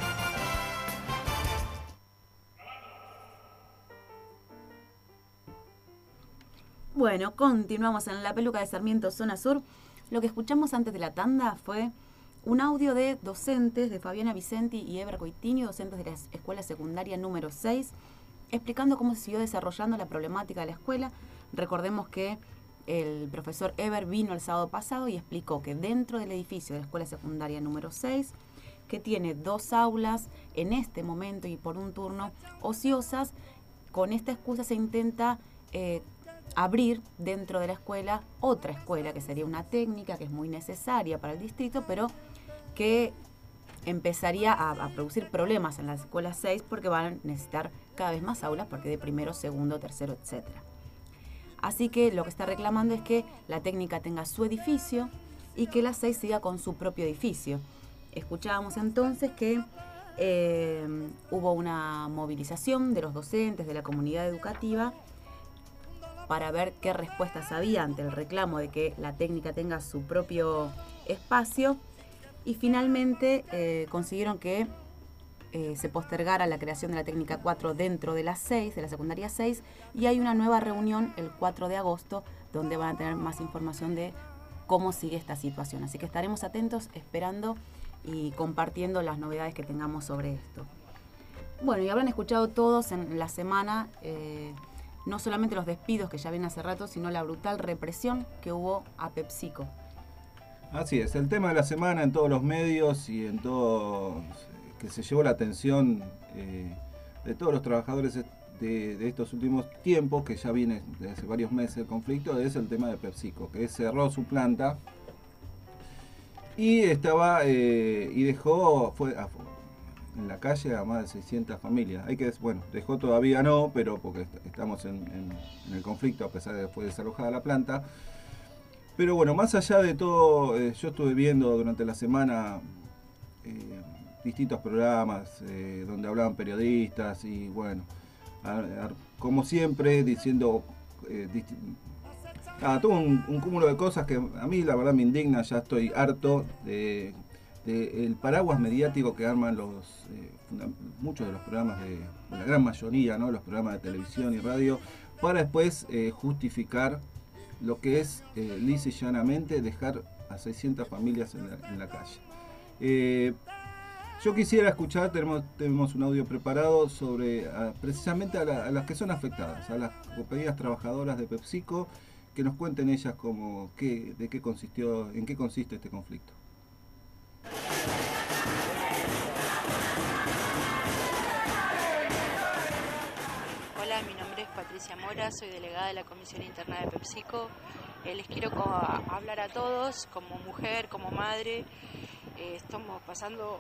[SPEAKER 14] Bueno, continuamos en La Peluca de Sarmiento, zona sur. Lo que escuchamos antes de la tanda fue un audio de docentes de Fabiana Vicenti y Eber Coitini, docentes de la escuela secundaria número seis, explicando cómo se siguió desarrollando la problemática de la escuela. Recordemos que el profesor Eber vino el sábado pasado y explicó que dentro del edificio de la escuela secundaria número seis, que tiene dos aulas en este momento y por un turno ociosas, con esta excusa se intenta eh, abrir dentro de la escuela otra escuela, que sería una técnica que es muy necesaria para el distrito, pero que empezaría a, a producir problemas en la escuela seis porque van a necesitar cada vez más aulas, porque de primero, segundo, tercero, etcétera. Así que lo que está reclamando es que la técnica tenga su edificio y que la seis siga con su propio edificio. Escuchábamos entonces que eh, hubo una movilización de los docentes, de la comunidad educativa, para ver qué respuestas había ante el reclamo de que la técnica tenga su propio espacio, y finalmente eh, consiguieron que eh, se postergara la creación de la técnica cuatro dentro de las seis, de la secundaria seis, y hay una nueva reunión el cuatro de agosto donde van a tener más información de cómo sigue esta situación. Así que estaremos atentos, esperando y compartiendo las novedades que tengamos sobre esto. Bueno, y habrán escuchado todos en la semana eh, no solamente los despidos que ya vienen hace rato, sino la brutal represión que hubo a PepsiCo.
[SPEAKER 3] Así es, el tema de la semana en todos los medios y en todo, que se llevó la atención eh, de todos los trabajadores de, de estos últimos tiempos, que ya viene desde hace varios meses el conflicto, es el tema de PepsiCo, que cerró su planta y estaba eh, y dejó fue a, en la calle a más de seiscientas familias. Hay que, bueno, dejó todavía no, pero porque estamos en, en, en el conflicto, a pesar de que fue desalojada la planta. Pero bueno, más allá de todo, eh, yo estuve viendo durante la semana eh, distintos programas eh, donde hablaban periodistas y bueno, a, a, como siempre diciendo eh, nada, todo un, un cúmulo de cosas que a mí la verdad me indigna. Ya estoy harto de, de el paraguas mediático que arman los eh, muchos de los programas, de, de la gran mayoría, ¿no? Los programas de televisión y radio, para después eh, justificar lo que es eh, lisa y llanamente dejar a seiscientas familias en la, en la calle. Eh, yo quisiera escuchar, tenemos, tenemos un audio preparado sobre a, precisamente a, la, a las que son afectadas, a las compañías trabajadoras de PepsiCo, que nos cuenten ellas cómo, qué, de qué consistió, en qué consiste este conflicto.
[SPEAKER 4] Hola, mi nombre es Patricia Mora, soy delegada de la Comisión Interna de PepsiCo. Eh, les quiero co- a hablar a todos, como mujer, como madre. Eh, estamos pasando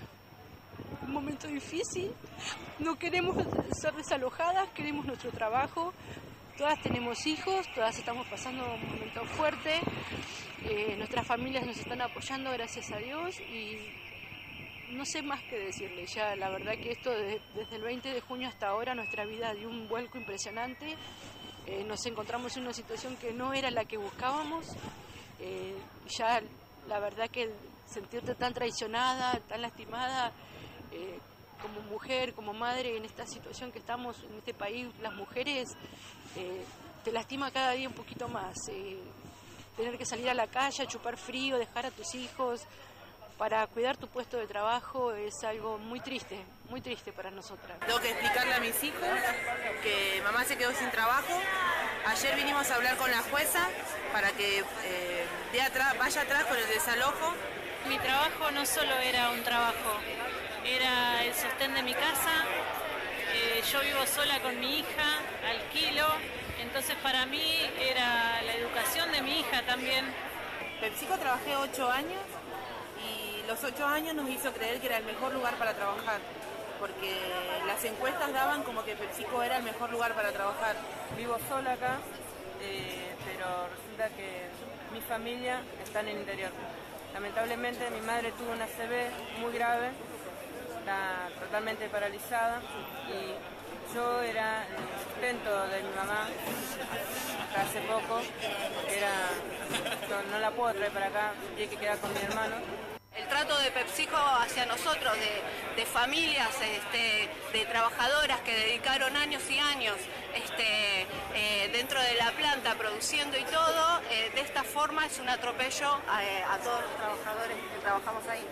[SPEAKER 4] un momento difícil, no queremos ser desalojadas, queremos nuestro trabajo. Todas tenemos hijos, todas estamos pasando un momento fuerte, eh, nuestras familias nos están apoyando, gracias a Dios, y no sé más qué decirles. Ya la verdad que esto desde, desde el veinte de junio hasta ahora nuestra vida dio un vuelco impresionante. Eh, nos encontramos en una situación que no era la que buscábamos. Eh, ya la verdad que sentirte tan traicionada, tan lastimada, eh, como mujer, como madre, en esta situación que estamos en este país, las mujeres, eh, te lastima cada día un poquito más. Eh, tener que salir a la calle, a chupar frío, dejar a tus hijos para cuidar tu puesto de trabajo es algo muy triste, muy triste para nosotras.
[SPEAKER 7] Tengo que explicarle a mis hijos que mamá se quedó sin trabajo. Ayer vinimos a hablar con la jueza para que eh, de atrás, vaya atrás con el desalojo.
[SPEAKER 8] Mi trabajo no solo era un trabajo, era el sostén de mi casa. Eh, yo vivo sola con mi hija, alquilo, entonces para mí era la educación de mi hija también.
[SPEAKER 7] PepsiCo trabajé ocho años y los ocho años nos hizo creer que era el mejor lugar para trabajar, porque las encuestas daban como que PepsiCo era el mejor lugar para trabajar.
[SPEAKER 9] Vivo sola acá, eh, pero resulta que mi familia está en el interior. Lamentablemente mi madre tuvo una A C V muy grave, está totalmente paralizada y yo era el sustento de mi mamá hasta hace poco, era, no, no la puedo traer para acá, tiene que quedar con mi hermano.
[SPEAKER 7] El trato de PepsiCo hacia nosotros, de, de familias, este, de trabajadoras que dedicaron años y años este, eh, dentro de la planta produciendo y todo, eh, de esta forma es un atropello a, a todos los trabajadores que trabajamos ahí.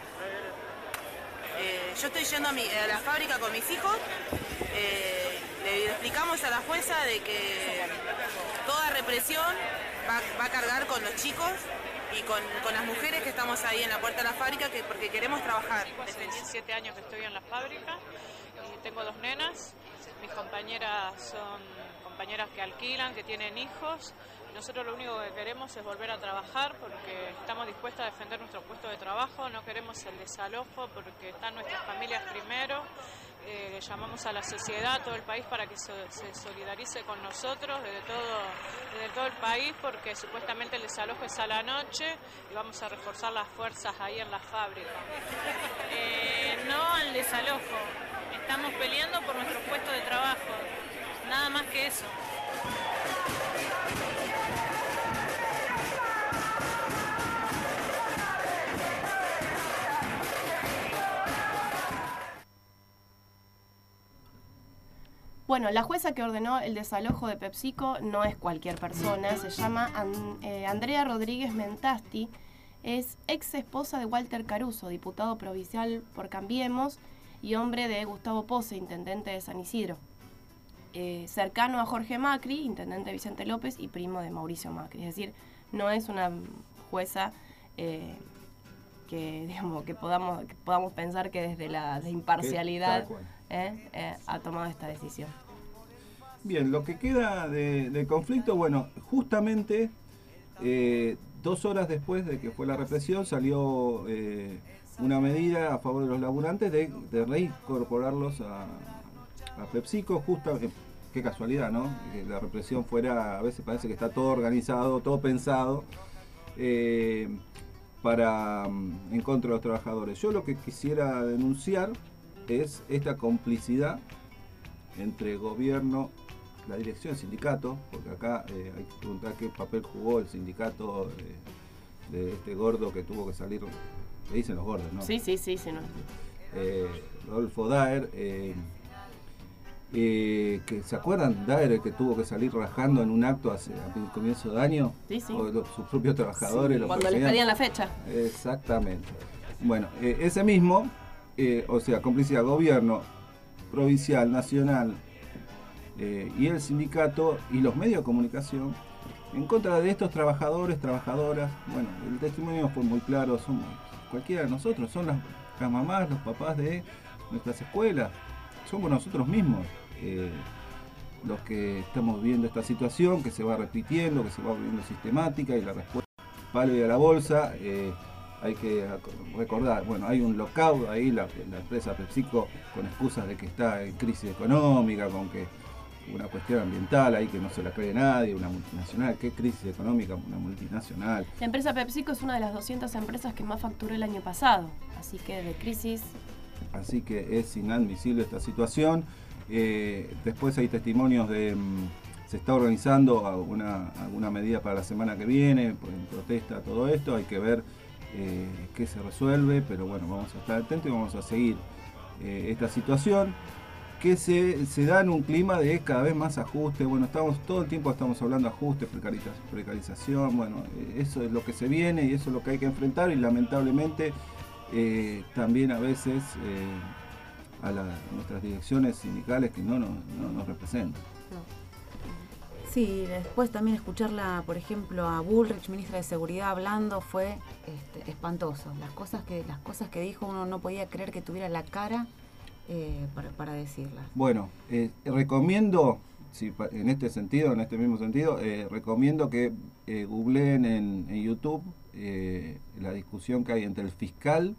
[SPEAKER 7] Eh, yo estoy yendo a, mi, a la fábrica con mis hijos, eh, le explicamos a la jueza de que toda represión va, va a cargar con los chicos y con, con las mujeres que estamos ahí en la puerta de la fábrica, que, porque queremos trabajar.
[SPEAKER 8] Hace diecisiete años que estoy en la fábrica y tengo dos nenas. Mis compañeras son compañeras que alquilan, que tienen hijos. Nosotros lo único que queremos es volver a trabajar porque estamos dispuestas a defender nuestro puesto de trabajo, no queremos el desalojo porque están nuestras familias primero. Eh, llamamos a la sociedad, a todo el país, para que se, se solidarice con nosotros desde todo, desde todo el país, porque supuestamente el desalojo es a la noche y vamos a reforzar las fuerzas ahí en la fábrica. Eh, no al desalojo, estamos peleando por nuestro puesto de trabajo, nada más que eso.
[SPEAKER 15] Bueno, la jueza que ordenó el desalojo de PepsiCo no es cualquier persona, se llama An- eh, Andrea Rodríguez Mentasti, es ex esposa de Walter Caruso, diputado provincial por Cambiemos y hombre de Gustavo Pose, intendente de San Isidro. Eh, cercano a Jorge Macri, intendente de Vicente López y primo de Mauricio Macri. Es decir, no es una jueza eh, que, digamos, que, podamos, que podamos pensar que desde la de imparcialidad eh, eh, ha tomado esta decisión.
[SPEAKER 3] Bien, lo que queda de, de conflicto, bueno, justamente eh, dos horas después de que fue la represión salió eh, una medida a favor de los laburantes de, de reincorporarlos a, a PepsiCo, justamente, qué casualidad, ¿no? Que la represión fuera, a veces parece que está todo organizado, todo pensado eh, para en contra de los trabajadores. Yo lo que quisiera denunciar es esta complicidad entre gobierno, la dirección del sindicato, porque acá eh, hay que preguntar qué papel jugó el sindicato eh, de este gordo que tuvo que salir, le dicen los gordos, ¿no?
[SPEAKER 15] Sí, sí, sí, sí, no.
[SPEAKER 3] Eh, Rodolfo Daer, eh, eh, que ¿se acuerdan? Daer, el que tuvo que salir rajando en un acto hace, a comienzo de año,
[SPEAKER 15] sí, sí.
[SPEAKER 3] o los, sus propios trabajadores.
[SPEAKER 15] Sí,
[SPEAKER 3] los
[SPEAKER 15] cuando les pedían la fecha.
[SPEAKER 3] Exactamente. Bueno, eh, ese mismo, eh, o sea, complicidad gobierno provincial, nacional, Eh, y el sindicato y los medios de comunicación en contra de estos trabajadores, trabajadoras. Bueno, el testimonio fue muy claro, somos cualquiera de nosotros, son las, las mamás, los papás de nuestras escuelas, somos nosotros mismos eh, los que estamos viendo esta situación que se va repitiendo, que se va volviendo sistemática, y la respuesta palo y a la bolsa. eh, Hay que recordar, bueno, hay un lockout ahí, la, la empresa PepsiCo con excusas de que está en crisis económica, con que una cuestión ambiental ahí que no se la cree nadie, una multinacional. ¿Qué crisis económica una multinacional?
[SPEAKER 15] La empresa PepsiCo es una de las doscientas empresas que más facturó el año pasado, así que de crisis...
[SPEAKER 3] Así que es inadmisible esta situación. Eh, después hay testimonios de... Mmm, se está organizando alguna, alguna medida para la semana que viene, en protesta a todo esto, hay que ver eh, qué se resuelve, pero bueno, vamos a estar atentos y vamos a seguir eh, esta situación, que se, se da en un clima de cada vez más ajuste. Bueno, estamos todo el tiempo estamos hablando de ajuste, precariza, precarización, bueno, eh, eso es lo que se viene y eso es lo que hay que enfrentar, y lamentablemente eh, también a veces eh, a, la, a nuestras direcciones sindicales que no nos, no nos representan.
[SPEAKER 14] Sí, después también escucharla, por ejemplo, a Bullrich, ministra de Seguridad, hablando fue este, espantoso. Las cosas que las cosas que dijo, uno no podía creer que tuviera la cara eh, para, para decirlas.
[SPEAKER 3] Bueno, eh, recomiendo, si, en este sentido, en este mismo sentido, eh, recomiendo que eh, googleen en, en YouTube eh, la discusión que hay entre el fiscal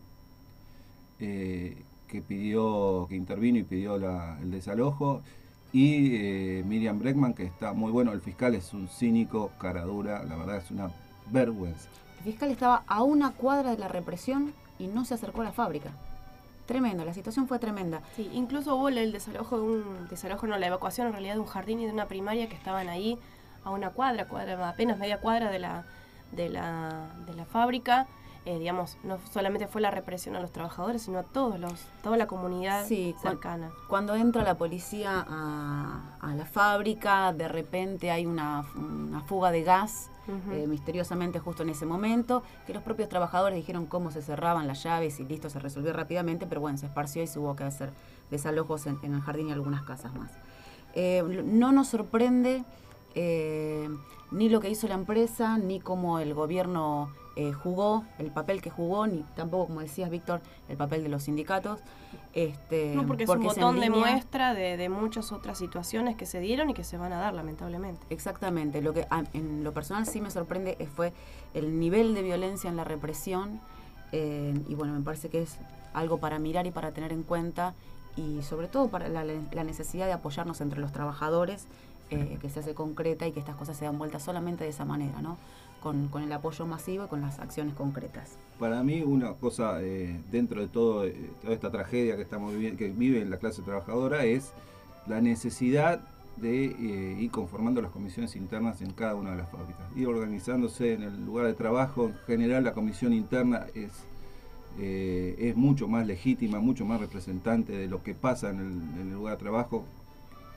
[SPEAKER 3] eh, que pidió, que intervino y pidió la, el desalojo, y eh, Miriam Bregman, que está muy bueno. El fiscal es un cínico, cara dura, la verdad es una vergüenza.
[SPEAKER 14] El fiscal estaba a una cuadra de la represión y no se acercó a la fábrica. Tremendo, la situación fue tremenda.
[SPEAKER 15] Sí, incluso hubo el desalojo de un desalojo, no, la evacuación en realidad de un jardín y de una primaria que estaban ahí a una cuadra, cuadra apenas media cuadra de la de la de la fábrica. Eh, digamos, no solamente fue la represión a los trabajadores, sino a todos los, toda la comunidad
[SPEAKER 14] sí,
[SPEAKER 15] cercana.
[SPEAKER 14] Cuando entra la policía a, a la fábrica, de repente hay una, una fuga de gas, uh-huh. eh, misteriosamente justo en ese momento, que los propios trabajadores dijeron cómo se cerraban las llaves y listo, se resolvió rápidamente, pero bueno, se esparció y se hubo que hacer desalojos en, en el jardín y algunas casas más. Eh, no nos sorprende eh, ni lo que hizo la empresa, ni cómo el gobierno Eh, jugó, el papel que jugó, ni tampoco, como decías, Víctor, el papel de los sindicatos. Este,
[SPEAKER 15] no, porque, porque es un botón de muestra de, de muchas otras situaciones que se dieron y que se van a dar, lamentablemente.
[SPEAKER 14] Exactamente. Lo que a, en lo personal sí me sorprende fue el nivel de violencia en la represión, eh, y bueno, me parece que es algo para mirar y para tener en cuenta, y sobre todo para la, la necesidad de apoyarnos entre los trabajadores, eh, que se hace concreta y que estas cosas se dan vuelta solamente de esa manera, ¿no? Con, con el apoyo masivo y con las acciones concretas.
[SPEAKER 3] Para mí una cosa eh, dentro de todo, eh, toda esta tragedia que estamos viviendo, que vive la clase trabajadora, es la necesidad de eh, ir conformando las comisiones internas en cada una de las fábricas, ir organizándose en el lugar de trabajo. En general la comisión interna es eh, es mucho más legítima, mucho más representante de lo que pasa en el, en el lugar de trabajo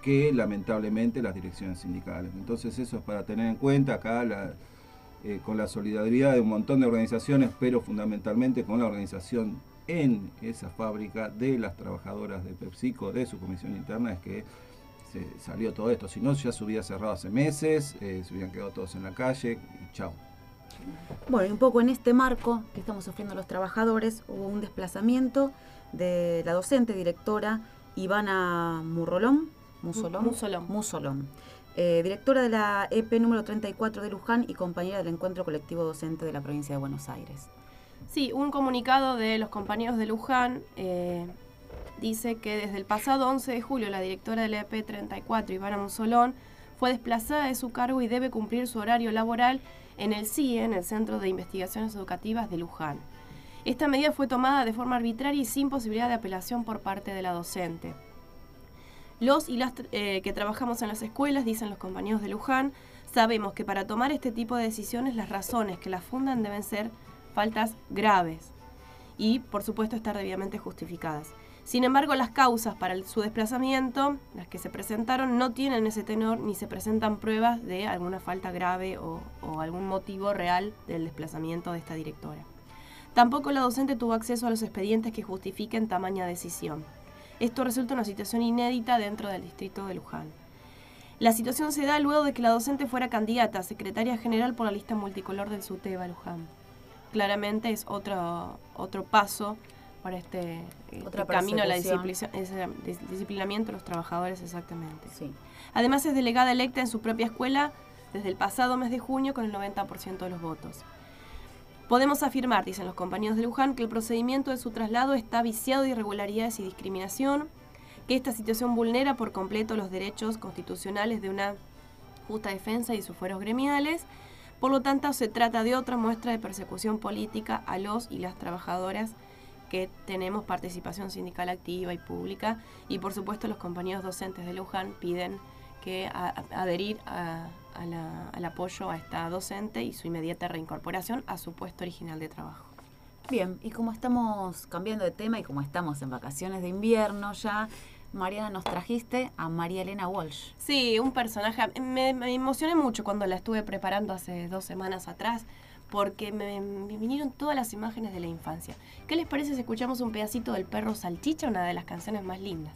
[SPEAKER 3] que lamentablemente las direcciones sindicales. Entonces eso es para tener en cuenta acá, la, eh, con la solidaridad de un montón de organizaciones, pero fundamentalmente con la organización en esa fábrica de las trabajadoras de PepsiCo, de su comisión interna, es que se salió todo esto. Si no, ya se hubiera cerrado hace meses, eh, se hubieran quedado todos en la calle y chao.
[SPEAKER 14] Bueno, y un poco en este marco que estamos sufriendo los trabajadores, hubo un desplazamiento de la docente directora Ivana Murrolón, Musolón,
[SPEAKER 15] Musolón.
[SPEAKER 14] Musolón, eh, directora de la E P número treinta y cuatro de Luján y compañera del Encuentro Colectivo Docente de la provincia de Buenos Aires.
[SPEAKER 15] Sí, un comunicado de los compañeros de Luján eh, dice que desde el pasado once de julio la directora de la E P treinta y cuatro, Ivana Musolón, fue desplazada de su cargo y debe cumplir su horario laboral en el C I E, en el Centro de Investigaciones Educativas de Luján. Esta medida fue tomada de forma arbitraria y sin posibilidad de apelación por parte de la docente. Los y las eh, que trabajamos en las escuelas, dicen los compañeros de Luján, sabemos que para tomar este tipo de decisiones las razones que las fundan deben ser faltas graves y, por supuesto, estar debidamente justificadas. Sin embargo, las causas para el, su desplazamiento, las que se presentaron, no tienen ese tenor ni se presentan pruebas de alguna falta grave o, o algún motivo real del desplazamiento de esta directora. Tampoco la docente tuvo acceso a los expedientes que justifiquen tamaña decisión. Esto resulta una situación inédita dentro del distrito de Luján. La situación se da luego de que la docente fuera candidata a secretaria general por la lista multicolor del SUTEBA Luján. Claramente es otro, otro paso para este, este camino a la disciplina, ese disciplinamiento de los trabajadores, exactamente.
[SPEAKER 14] Sí.
[SPEAKER 15] Además es delegada electa en su propia escuela desde el pasado mes de junio con el noventa por ciento de los votos. Podemos afirmar, dicen los compañeros de Luján, que el procedimiento de su traslado está viciado de irregularidades y discriminación, que esta situación vulnera por completo los derechos constitucionales de una justa defensa y sus fueros gremiales. Por lo tanto, se trata de otra muestra de persecución política a los y las trabajadoras que tenemos participación sindical activa y pública. Y, por supuesto, los compañeros docentes de Luján piden que a, a adherir a, a la, al apoyo a esta docente y su inmediata reincorporación a su puesto original de trabajo.
[SPEAKER 14] Bien, y como estamos cambiando de tema y como estamos en vacaciones de invierno ya, Mariana, nos trajiste a María Elena Walsh.
[SPEAKER 15] Sí, un personaje. Me, me emocioné mucho cuando la estuve preparando hace dos semanas atrás, porque me, me vinieron todas las imágenes de la infancia. ¿Qué les parece si escuchamos un pedacito del Perro Salchicha, una de las canciones más lindas?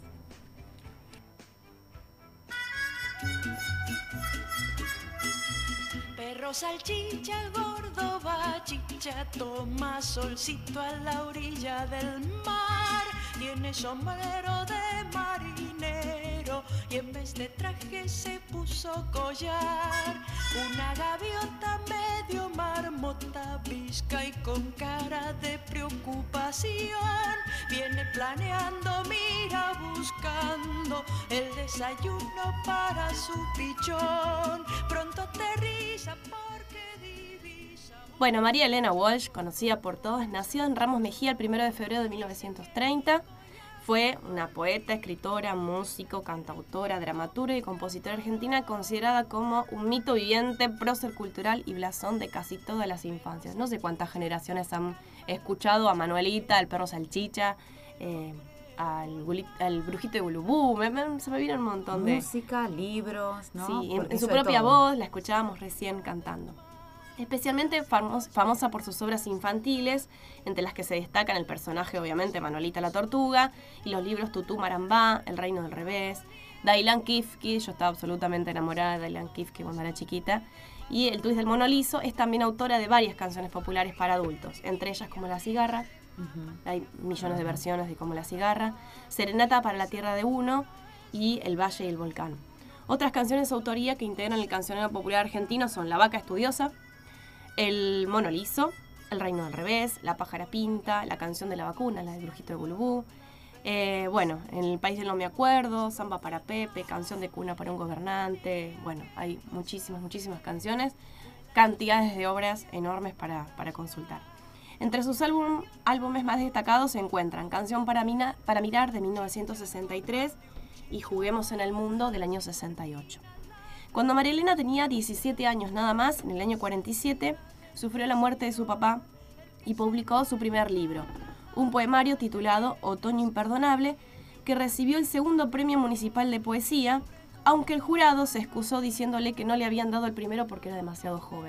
[SPEAKER 10] Perro salchicha, gordo bachicha, toma solcito a la orilla del mar. Tiene sombrero de marinero y en vez de traje se puso collar. Una gaviota medio marmota, visca y con cara de preocupación. Viene planeando, mira buscando el desayuno para su pichón. Pronto aterriza porque divisa.
[SPEAKER 15] Bueno, María Elena Walsh, conocida por todos, nació en Ramos Mejía el primero de febrero de mil novecientos treinta. Fue una poeta, escritora, músico, cantautora, dramaturga y compositora argentina considerada como un mito viviente, prócer cultural y blasón de casi todas las infancias. No sé cuántas generaciones han escuchado a Manuelita, al Perro Salchicha, eh, al, al Brujito de Bulubú. Me, me, se me vino un montón de...
[SPEAKER 14] Música, libros, ¿no?
[SPEAKER 15] Sí, en,
[SPEAKER 14] Porque
[SPEAKER 15] en su
[SPEAKER 14] hizo de
[SPEAKER 15] propia
[SPEAKER 14] todo.
[SPEAKER 15] voz la escuchábamos recién cantando. Especialmente famos, famosa por sus obras infantiles, entre las que se destacan el personaje, obviamente, Manolita la Tortuga, y los libros Tutú Marambá, El Reino del Revés, Dailan Kifki, yo estaba absolutamente enamorada de Dailan Kifki cuando era chiquita, y El Twist del Mono Liso. Es también autora de varias canciones populares para adultos, entre ellas Como la Cigarra, uh-huh. Hay millones de versiones de Como la Cigarra, Serenata para la Tierra de Uno y El Valle y el Volcán. Otras canciones de autoría que integran el cancionero popular argentino son La Vaca Estudiosa, El Mono Liso, El Reino del Revés, La Pájara Pinta, La Canción de la Vacuna, la del Brujito de Bulubú. Eh, bueno, En el País del No Me Acuerdo, Samba para Pepe, Canción de Cuna para un Gobernante. Bueno, hay muchísimas, muchísimas canciones, cantidades de obras enormes para, para consultar. Entre sus álbum, álbumes más destacados se encuentran Canción para, Mina, para Mirar de mil novecientos sesenta y tres y Juguemos en el Mundo del año sesenta y ocho. Cuando María Elena tenía diecisiete años nada más, en el año cuarenta y siete, sufrió la muerte de su papá y publicó su primer libro, un poemario titulado Otoño Imperdonable, que recibió el segundo premio municipal de poesía aunque el jurado se excusó diciéndole que no le habían dado el primero porque era demasiado joven.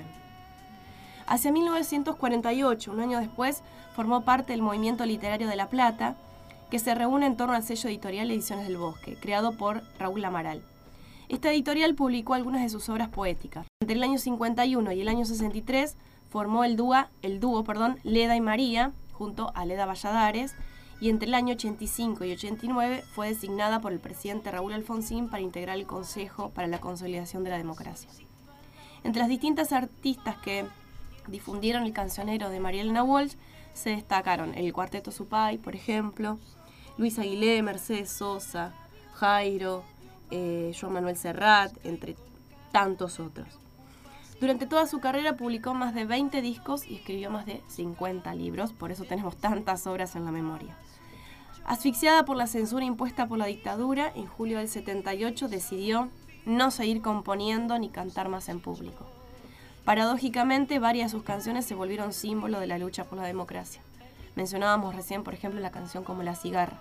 [SPEAKER 15] Hacia mil novecientos cuarenta y ocho, un año después, formó parte del Movimiento Literario de La Plata, que se reúne en torno al sello editorial Ediciones del Bosque, creado por Raúl Amaral. Esta editorial publicó algunas de sus obras poéticas. Entre el año cincuenta y uno y el año sesenta y tres formó el dúo, el dúo perdón, Leda y María, junto a Leda Valladares, y entre el año ochenta y cinco y ochenta y nueve fue designada por el presidente Raúl Alfonsín para integrar el Consejo para la Consolidación de la Democracia. Entre las distintas artistas que difundieron el cancionero de María Elena Walsh se destacaron el Cuarteto Supay, por ejemplo, Luis Aguilé, Mercedes Sosa, Jairo, eh, Joan Manuel Serrat, entre tantos otros. Durante toda su carrera publicó más de veinte discos y escribió más de cincuenta libros, por eso tenemos tantas obras en la memoria. Asfixiada por la censura impuesta por la dictadura, en julio del setenta y ocho decidió no seguir componiendo ni cantar más en público. Paradójicamente, varias de sus canciones se volvieron símbolo de la lucha por la democracia. Mencionábamos recién, por ejemplo, la canción como La Cigarra.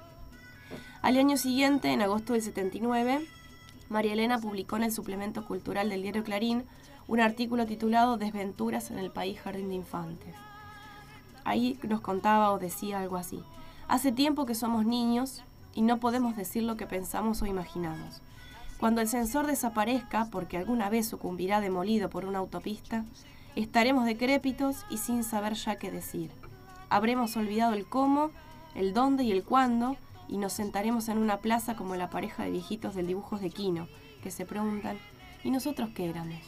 [SPEAKER 15] Al año siguiente, en agosto del setenta y nueve, María Elena publicó en el suplemento cultural del diario Clarín un artículo titulado Desventuras en el país Jardín de Infantes. Ahí nos contaba o decía algo así: hace tiempo que somos niños y no podemos decir lo que pensamos o imaginamos. Cuando el censor desaparezca, porque alguna vez sucumbirá demolido por una autopista, estaremos decrépitos y sin saber ya qué decir. Habremos olvidado el cómo, el dónde y el cuándo, y nos sentaremos en una plaza como la pareja de viejitos del Dibujos de Quino, que se preguntan, ¿y nosotros qué éramos?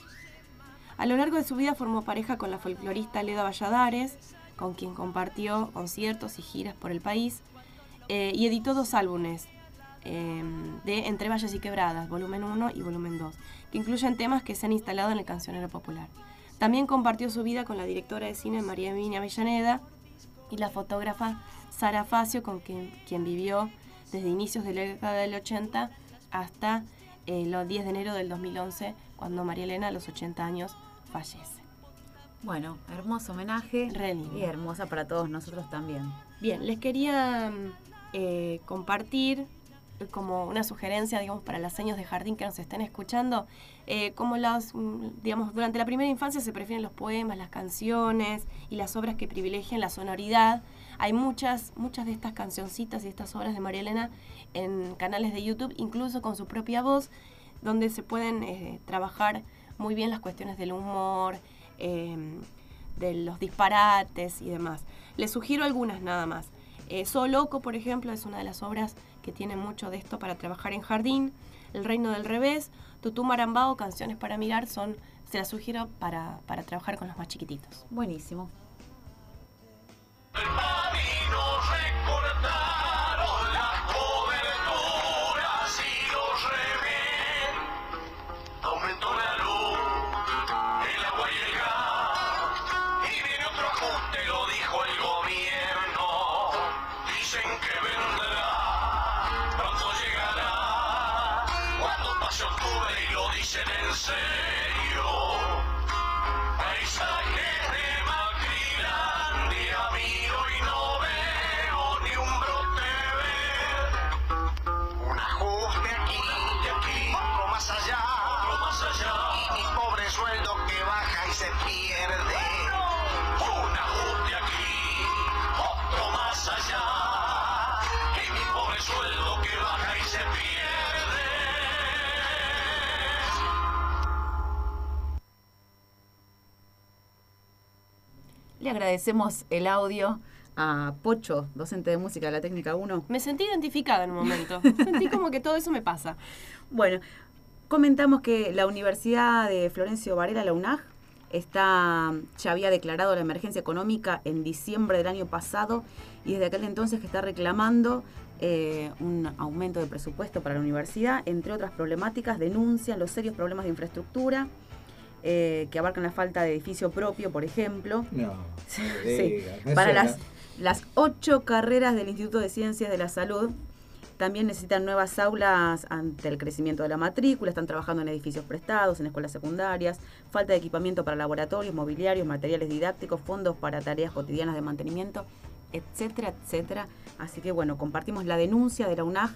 [SPEAKER 15] A lo largo de su vida formó pareja con la folclorista Leda Valladares, con quien compartió conciertos y giras por el país, eh, y editó dos álbumes, eh, de Entre Valles y Quebradas, volumen uno y volumen dos, que incluyen temas que se han instalado en el cancionero popular. También compartió su vida con la directora de cine María Emilia Avellaneda y la fotógrafa Sara Facio, con quien, quien vivió desde inicios de la década del ochenta hasta eh, los diez de enero del dos mil once, cuando María Elena, a los ochenta años, fallece.
[SPEAKER 14] Bueno, hermoso homenaje y hermosa para todos nosotros también.
[SPEAKER 15] Bien, les quería eh, compartir como una sugerencia, digamos, para los años de jardín que nos estén escuchando, eh, como las, digamos, durante la primera infancia se prefieren los poemas, las canciones y las obras que privilegian la sonoridad. Hay muchas, muchas de estas cancioncitas y estas obras de María Elena en canales de YouTube, incluso con su propia voz, donde se pueden eh, trabajar muy bien las cuestiones del humor, eh, de los disparates y demás. Les sugiero algunas nada más. Eh, So Loco, por ejemplo, es una de las obras que tiene mucho de esto para trabajar en jardín. El Reino del Revés, Tutú Marambao, Canciones para Mirar, son, se las sugiero para, para trabajar con los más chiquititos.
[SPEAKER 14] Buenísimo.
[SPEAKER 11] En serio, paisajes de Macrilandia miro y no veo ni un brote verde. Un ajuste aquí, de aquí, otro más allá, otro más allá, y mi pobre sueldo que baja y se pierde. Un ajuste aquí, otro más allá, y mi pobre sueldo que baja y se pierde.
[SPEAKER 14] Le agradecemos el audio a Pocho, docente de música de la Técnica uno.
[SPEAKER 15] Me sentí identificada en un momento. Sentí como que todo eso me pasa.
[SPEAKER 14] Bueno, comentamos que la Universidad de Florencio Varela, la U N A G, está, ya había declarado la emergencia económica en diciembre del año pasado y desde aquel entonces que está reclamando eh, un aumento de presupuesto para la universidad. Entre otras problemáticas, denuncian los serios problemas de infraestructura, Eh, que abarcan la falta de edificio propio, por ejemplo.
[SPEAKER 3] No,
[SPEAKER 14] sí.
[SPEAKER 3] diga,
[SPEAKER 14] Para
[SPEAKER 3] suena.
[SPEAKER 14] las, las ocho carreras del Instituto de Ciencias de la Salud también necesitan nuevas aulas ante el crecimiento de la matrícula, están trabajando en edificios prestados, en escuelas secundarias, falta de equipamiento para laboratorios, mobiliarios, materiales didácticos, fondos para tareas cotidianas de mantenimiento, etcétera, etcétera. Así que bueno, compartimos la denuncia de la U N A G, que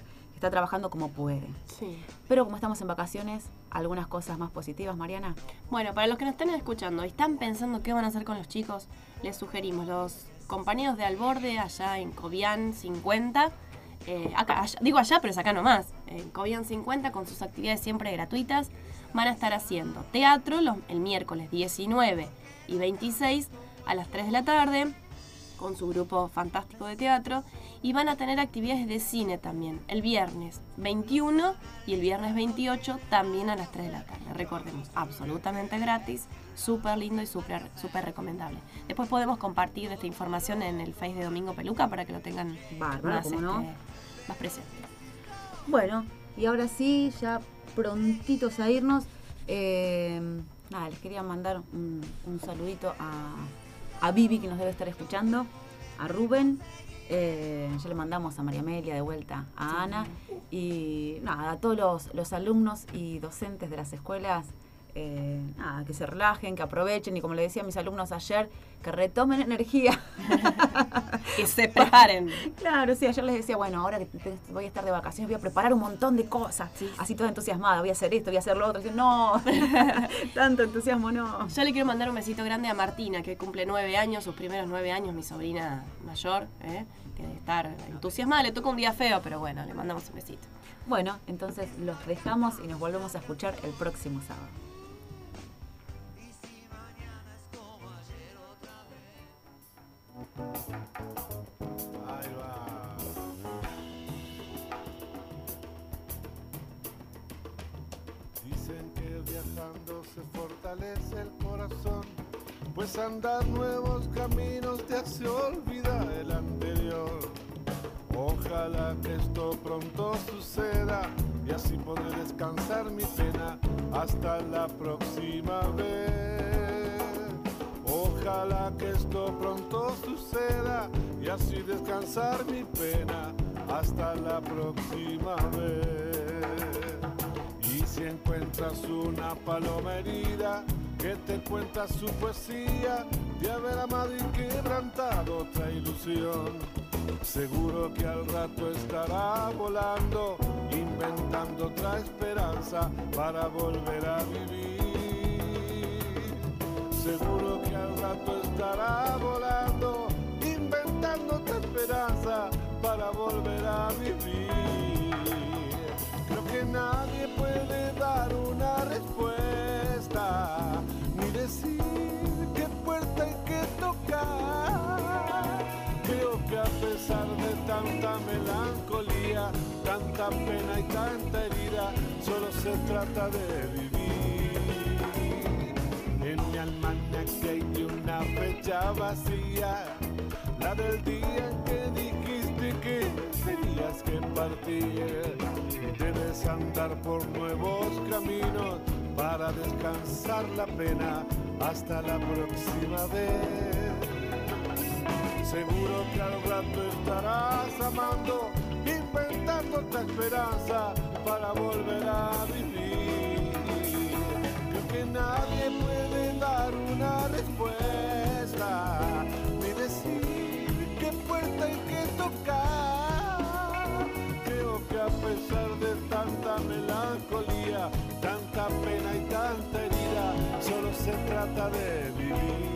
[SPEAKER 14] está trabajando como puede.
[SPEAKER 15] Sí.
[SPEAKER 14] Pero como estamos en vacaciones, algunas cosas más positivas, Mariana.
[SPEAKER 15] Bueno, para los que nos estén escuchando y están pensando qué van a hacer con los chicos, les sugerimos los compañeros de Alborde, allá en Cobian cincuenta, eh, acá, allá, digo allá, pero es acá nomás, en Cobian cincuenta, con sus actividades siempre gratuitas, van a estar haciendo teatro los, el miércoles diecinueve y veintiséis a las tres de la tarde, con su grupo fantástico de teatro, y van a tener actividades de cine también, el viernes veintiuno y el viernes veintiocho también a las tres de la tarde. Recordemos, absolutamente gratis, súper lindo y súper súper recomendable. Después podemos compartir esta información en el Face de Domingo Peluca para que lo tengan
[SPEAKER 14] Bárbaro,
[SPEAKER 15] más,
[SPEAKER 14] ¿cómo no?
[SPEAKER 15] este, más presente.
[SPEAKER 14] Bueno, y ahora sí, ya prontitos a irnos. Eh, nada, les quería mandar un, un saludito a, a Vivi, que nos debe estar escuchando, a Rubén, eh, ya le mandamos a María Amelia de vuelta, a sí. Ana, y nada, a todos los, los alumnos y docentes de las escuelas, eh, nada, que se relajen, que aprovechen, y como le decía a mis alumnos ayer, que retomen energía.
[SPEAKER 15] Que se preparen.
[SPEAKER 14] Claro, sí, ayer les decía, bueno, ahora que te, voy a estar de vacaciones, voy a preparar un montón de cosas, sí. Así toda entusiasmada, voy a hacer esto, voy a hacer lo otro. Y, no, tanto entusiasmo no.
[SPEAKER 15] Yo le quiero mandar un besito grande a Martina, que cumple nueve años, sus primeros nueve años, mi sobrina mayor, ¿eh? Que debe estar entusiasmada, le toca un día feo, pero bueno, le mandamos un besito.
[SPEAKER 14] Bueno, entonces los dejamos y nos volvemos a escuchar el próximo sábado.
[SPEAKER 12] Ahí va. Dicen que viajando se fortalece el corazón, pues andar nuevos caminos te hace olvidar el anterior. Ojalá que esto pronto suceda y así podré descansar mi pena hasta la próxima vez. Ojalá que esto pronto suceda y así descansar mi pena hasta la próxima vez. Y si encuentras una paloma herida que te cuenta su poesía de haber amado y quebrantado otra ilusión, seguro que al rato estará volando, inventando otra esperanza para volver a vivir. Seguro que al rato estará volando, inventando otra esperanza para volver a vivir. Creo que nadie puede dar una respuesta, ni decir qué puerta hay que tocar. Creo que a pesar de tanta melancolía, tanta pena y tanta herida, solo se trata de vivir. En mi almanaque hay una fecha vacía, la del día en que dijiste que tenías que partir. Debes andar por nuevos caminos para descansar la pena hasta la próxima vez. Seguro que al rato estarás amando, inventando otra esperanza para volver a vivir. Creo que nadie puede dar una respuesta, ni decir qué puerta hay que tocar. Creo que a pesar de tanta melancolía, tanta pena y tanta herida, solo se trata de vivir.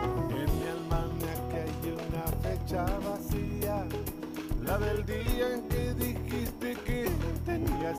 [SPEAKER 12] Vacía, la del día en